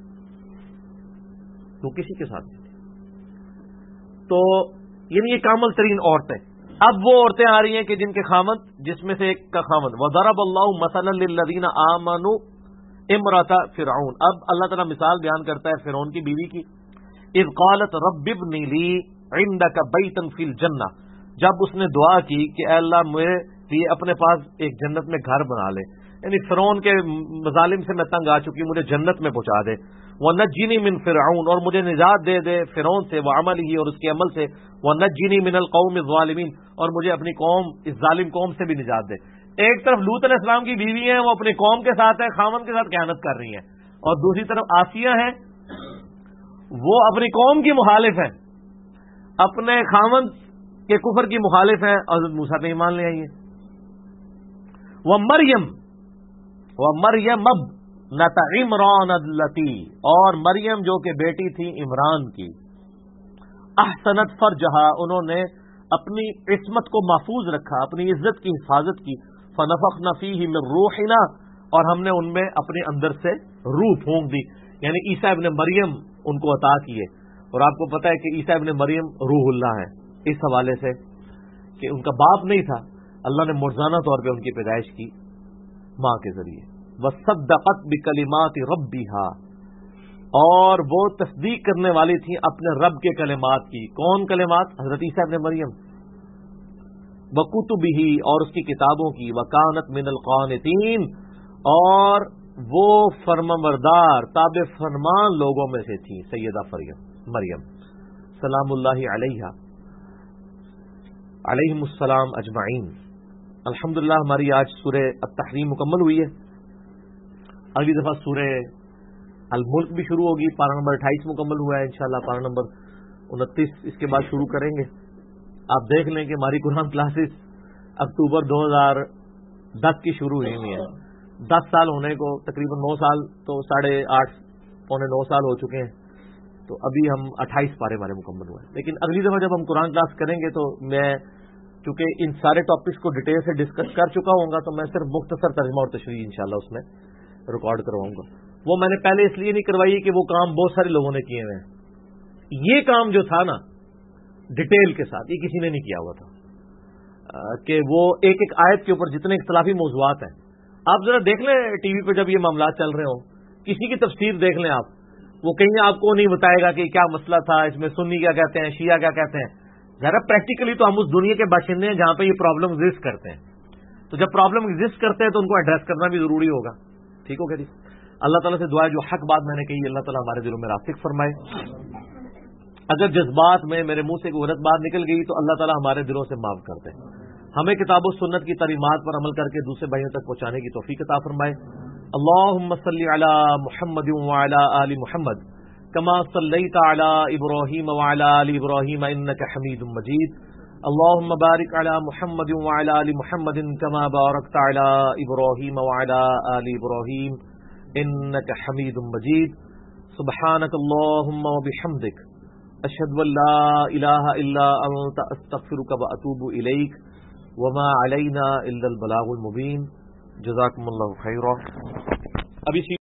وہ کسی کے ساتھ نہیں تھی. تو یعنی یہ کامل ترین عورتیں. اب وہ عورتیں آ رہی ہیں کہ جن کے خامند، جس میں سے ایک کا خامند وَضَرَبَ اللَّهُ مَثَلًا لِلَّذِينَ آمَنُوا امرأۃ فرعون. اب اللہ تعالیٰ مثال بیان کرتا ہے فرعون کی بیوی کی. اذ قالت رب ابن لی عندک بیتا فی الجنہ، جب اس نے دعا کی کہ اے اللہ میرے لیے اپنے پاس ایک جنت میں گھر بنا لے، یعنی فرعون کے مظالم سے میں تنگ آ چکی، مجھے جنت میں پہنچا دے. وَنَجِّنِي مِن فِرْعَوْنَ، اور مجھے نجات دے دے فرعون سے، وَعَمَلِهِ، اور اس کے عمل سے، وَنَجِّنِي مِنَ الْقَوْمِ الظَّالِمِينَ، اور مجھے اپنی قوم، اس ظالم قوم سے بھی نجات دے. ایک طرف لوط علیہ السلام کی بیوی ہیں، وہ اپنی قوم کے ساتھ ہے، خامن کے ساتھ خیانت کر رہی ہیں، اور دوسری طرف آسیہ ہیں، وہ اپنی قوم کی مخالف ہیں، اپنے خامن کے کفر کی مخالف ہیں، اور حضرت موسیٰ پہ ایمان لے آئی ہیں. وَمَرْيَمَ ابْنَتَ عِمْرَانَ الَّتِي، اور مریم جو کہ بیٹی تھی عمران کی، احسنت فرجہا، انہوں نے اپنی عصمت کو محفوظ رکھا، اپنی عزت کی حفاظت کی. فَنَفَخْنَا فِيهِ مِن رُوحِنَا، اور ہم نے ان میں اپنے اندر سے روح پھونک دی، یعنی عیسیٰ ابن مریم ان کو عطا کیے. اور آپ کو پتہ ہے کہ عیسیٰ ابن مریم روح اللہ ہے، اس حوالے سے کہ ان کا باپ نہیں تھا، اللہ نے مرزانہ طور پہ ان کی پیدائش کی ماں کے ذریعے. وَصَدَّقَتْ بِكَلِمَاتِ رَبِّهَا، اور وہ تصدیق کرنے والی تھی اپنے رب کے کلمات کی. کون کلمات؟ حضرت عیسیٰ ابن مریم. وَكُتُبِهِ، اور اس کی کتابوں کی. وَكَانَتْ مِنَ الْقَانِتِينَ، اور وہ فرمانبردار تابع فرمان لوگوں میں سے تھی سیدہ مریم سلام اللہ علیہا، علیہم السلام اجمعین. الحمدللہ ہماری آج سورہ التحریم مکمل ہوئی ہے. اگلی دفعہ سورہ الملک بھی شروع ہوگی، پارہ نمبر 28 مکمل ہوا ہے، انشاءاللہ پارہ نمبر 29 اس کے بعد شروع کریں گے. آپ دیکھ لیں کہ ہماری قرآن کلاسز اکتوبر 2010 کی شروع ہوئی ہوئی ہیں. 10 سال ہونے کو تقریباً 9 سال تو 8.5 پونے 9 سال ہو چکے ہیں. تو ابھی ہم 28 پارے ہمارے مکمل ہوئے ہیں. لیکن اگلی دفعہ جب ہم قرآن کلاس کریں گے تو میں چونکہ ان سارے ٹاپکس کو ڈیٹیل سے ڈسکس کر چکا ہوں گا، تو میں صرف مختصر ترجمہ اور تشریح انشاءاللہ اس میں ریکارڈ کرواؤں گا. وہ میں نے پہلے اس لیے نہیں کروائی کہ وہ کام بہت سارے لوگوں نے کیے ہوئے ہیں. یہ کام جو تھا نا ڈیٹیل کے ساتھ، یہ کسی نے نہیں کیا ہوا تھا، کہ وہ ایک ایک آیت کے اوپر جتنے اختلافی موضوعات ہیں آپ ذرا دیکھ لیں ٹی وی پہ جب یہ معاملات چل رہے ہوں، کسی کی تفسیر دیکھ لیں آپ، وہ کہیں آپ کو نہیں بتائے گا کہ کیا مسئلہ تھا، اس میں سنی کیا کہتے ہیں، شیعہ کیا کہتے ہیں. ذرا پریکٹیکلی تو ہم اس دنیا کے باشندے ہیں جہاں پہ یہ پرابلم ایگزسٹ کرتے ہیں. تو جب پرابلم ایگزسٹ کرتے ہیں تو ان کو ایڈریس کرنا بھی ضروری ہوگا. ٹھیک ہو گیا جی. اللہ تعالیٰ سے دعا ہے جو حق بات میں نے کہی اللہ تعالیٰ ہمارے دلوں میں راسخ فرمائے. اگر جذبات میں میرے منہ سے کوئی غلط بات نکل گئی تو اللہ تعالیٰ ہمارے دلوں سے معاف کر دے. ہمیں کتاب و سنت کی تعلیمات پر عمل کر کے دوسرے بھائیوں تک پہنچانے کی توفیق عطا فرمائے. اللہم صلی علی محمد وعلی آل محمد کما صلیت علی ابراہیم وعلی آل ابراہیم انک حمید مجید. اللہم بارک علی محمد وعلی آل محمد کما بارکت علی ابراہیم وعلی آل ابراہیم انک حمید مجید. سبحانک اللہم وبحمدک اشہد ان لا الہ الا انت استغفرک واتوب الیک وما علینا الا البلاغ المبین. جزاکم اللہ خیرا. ابھی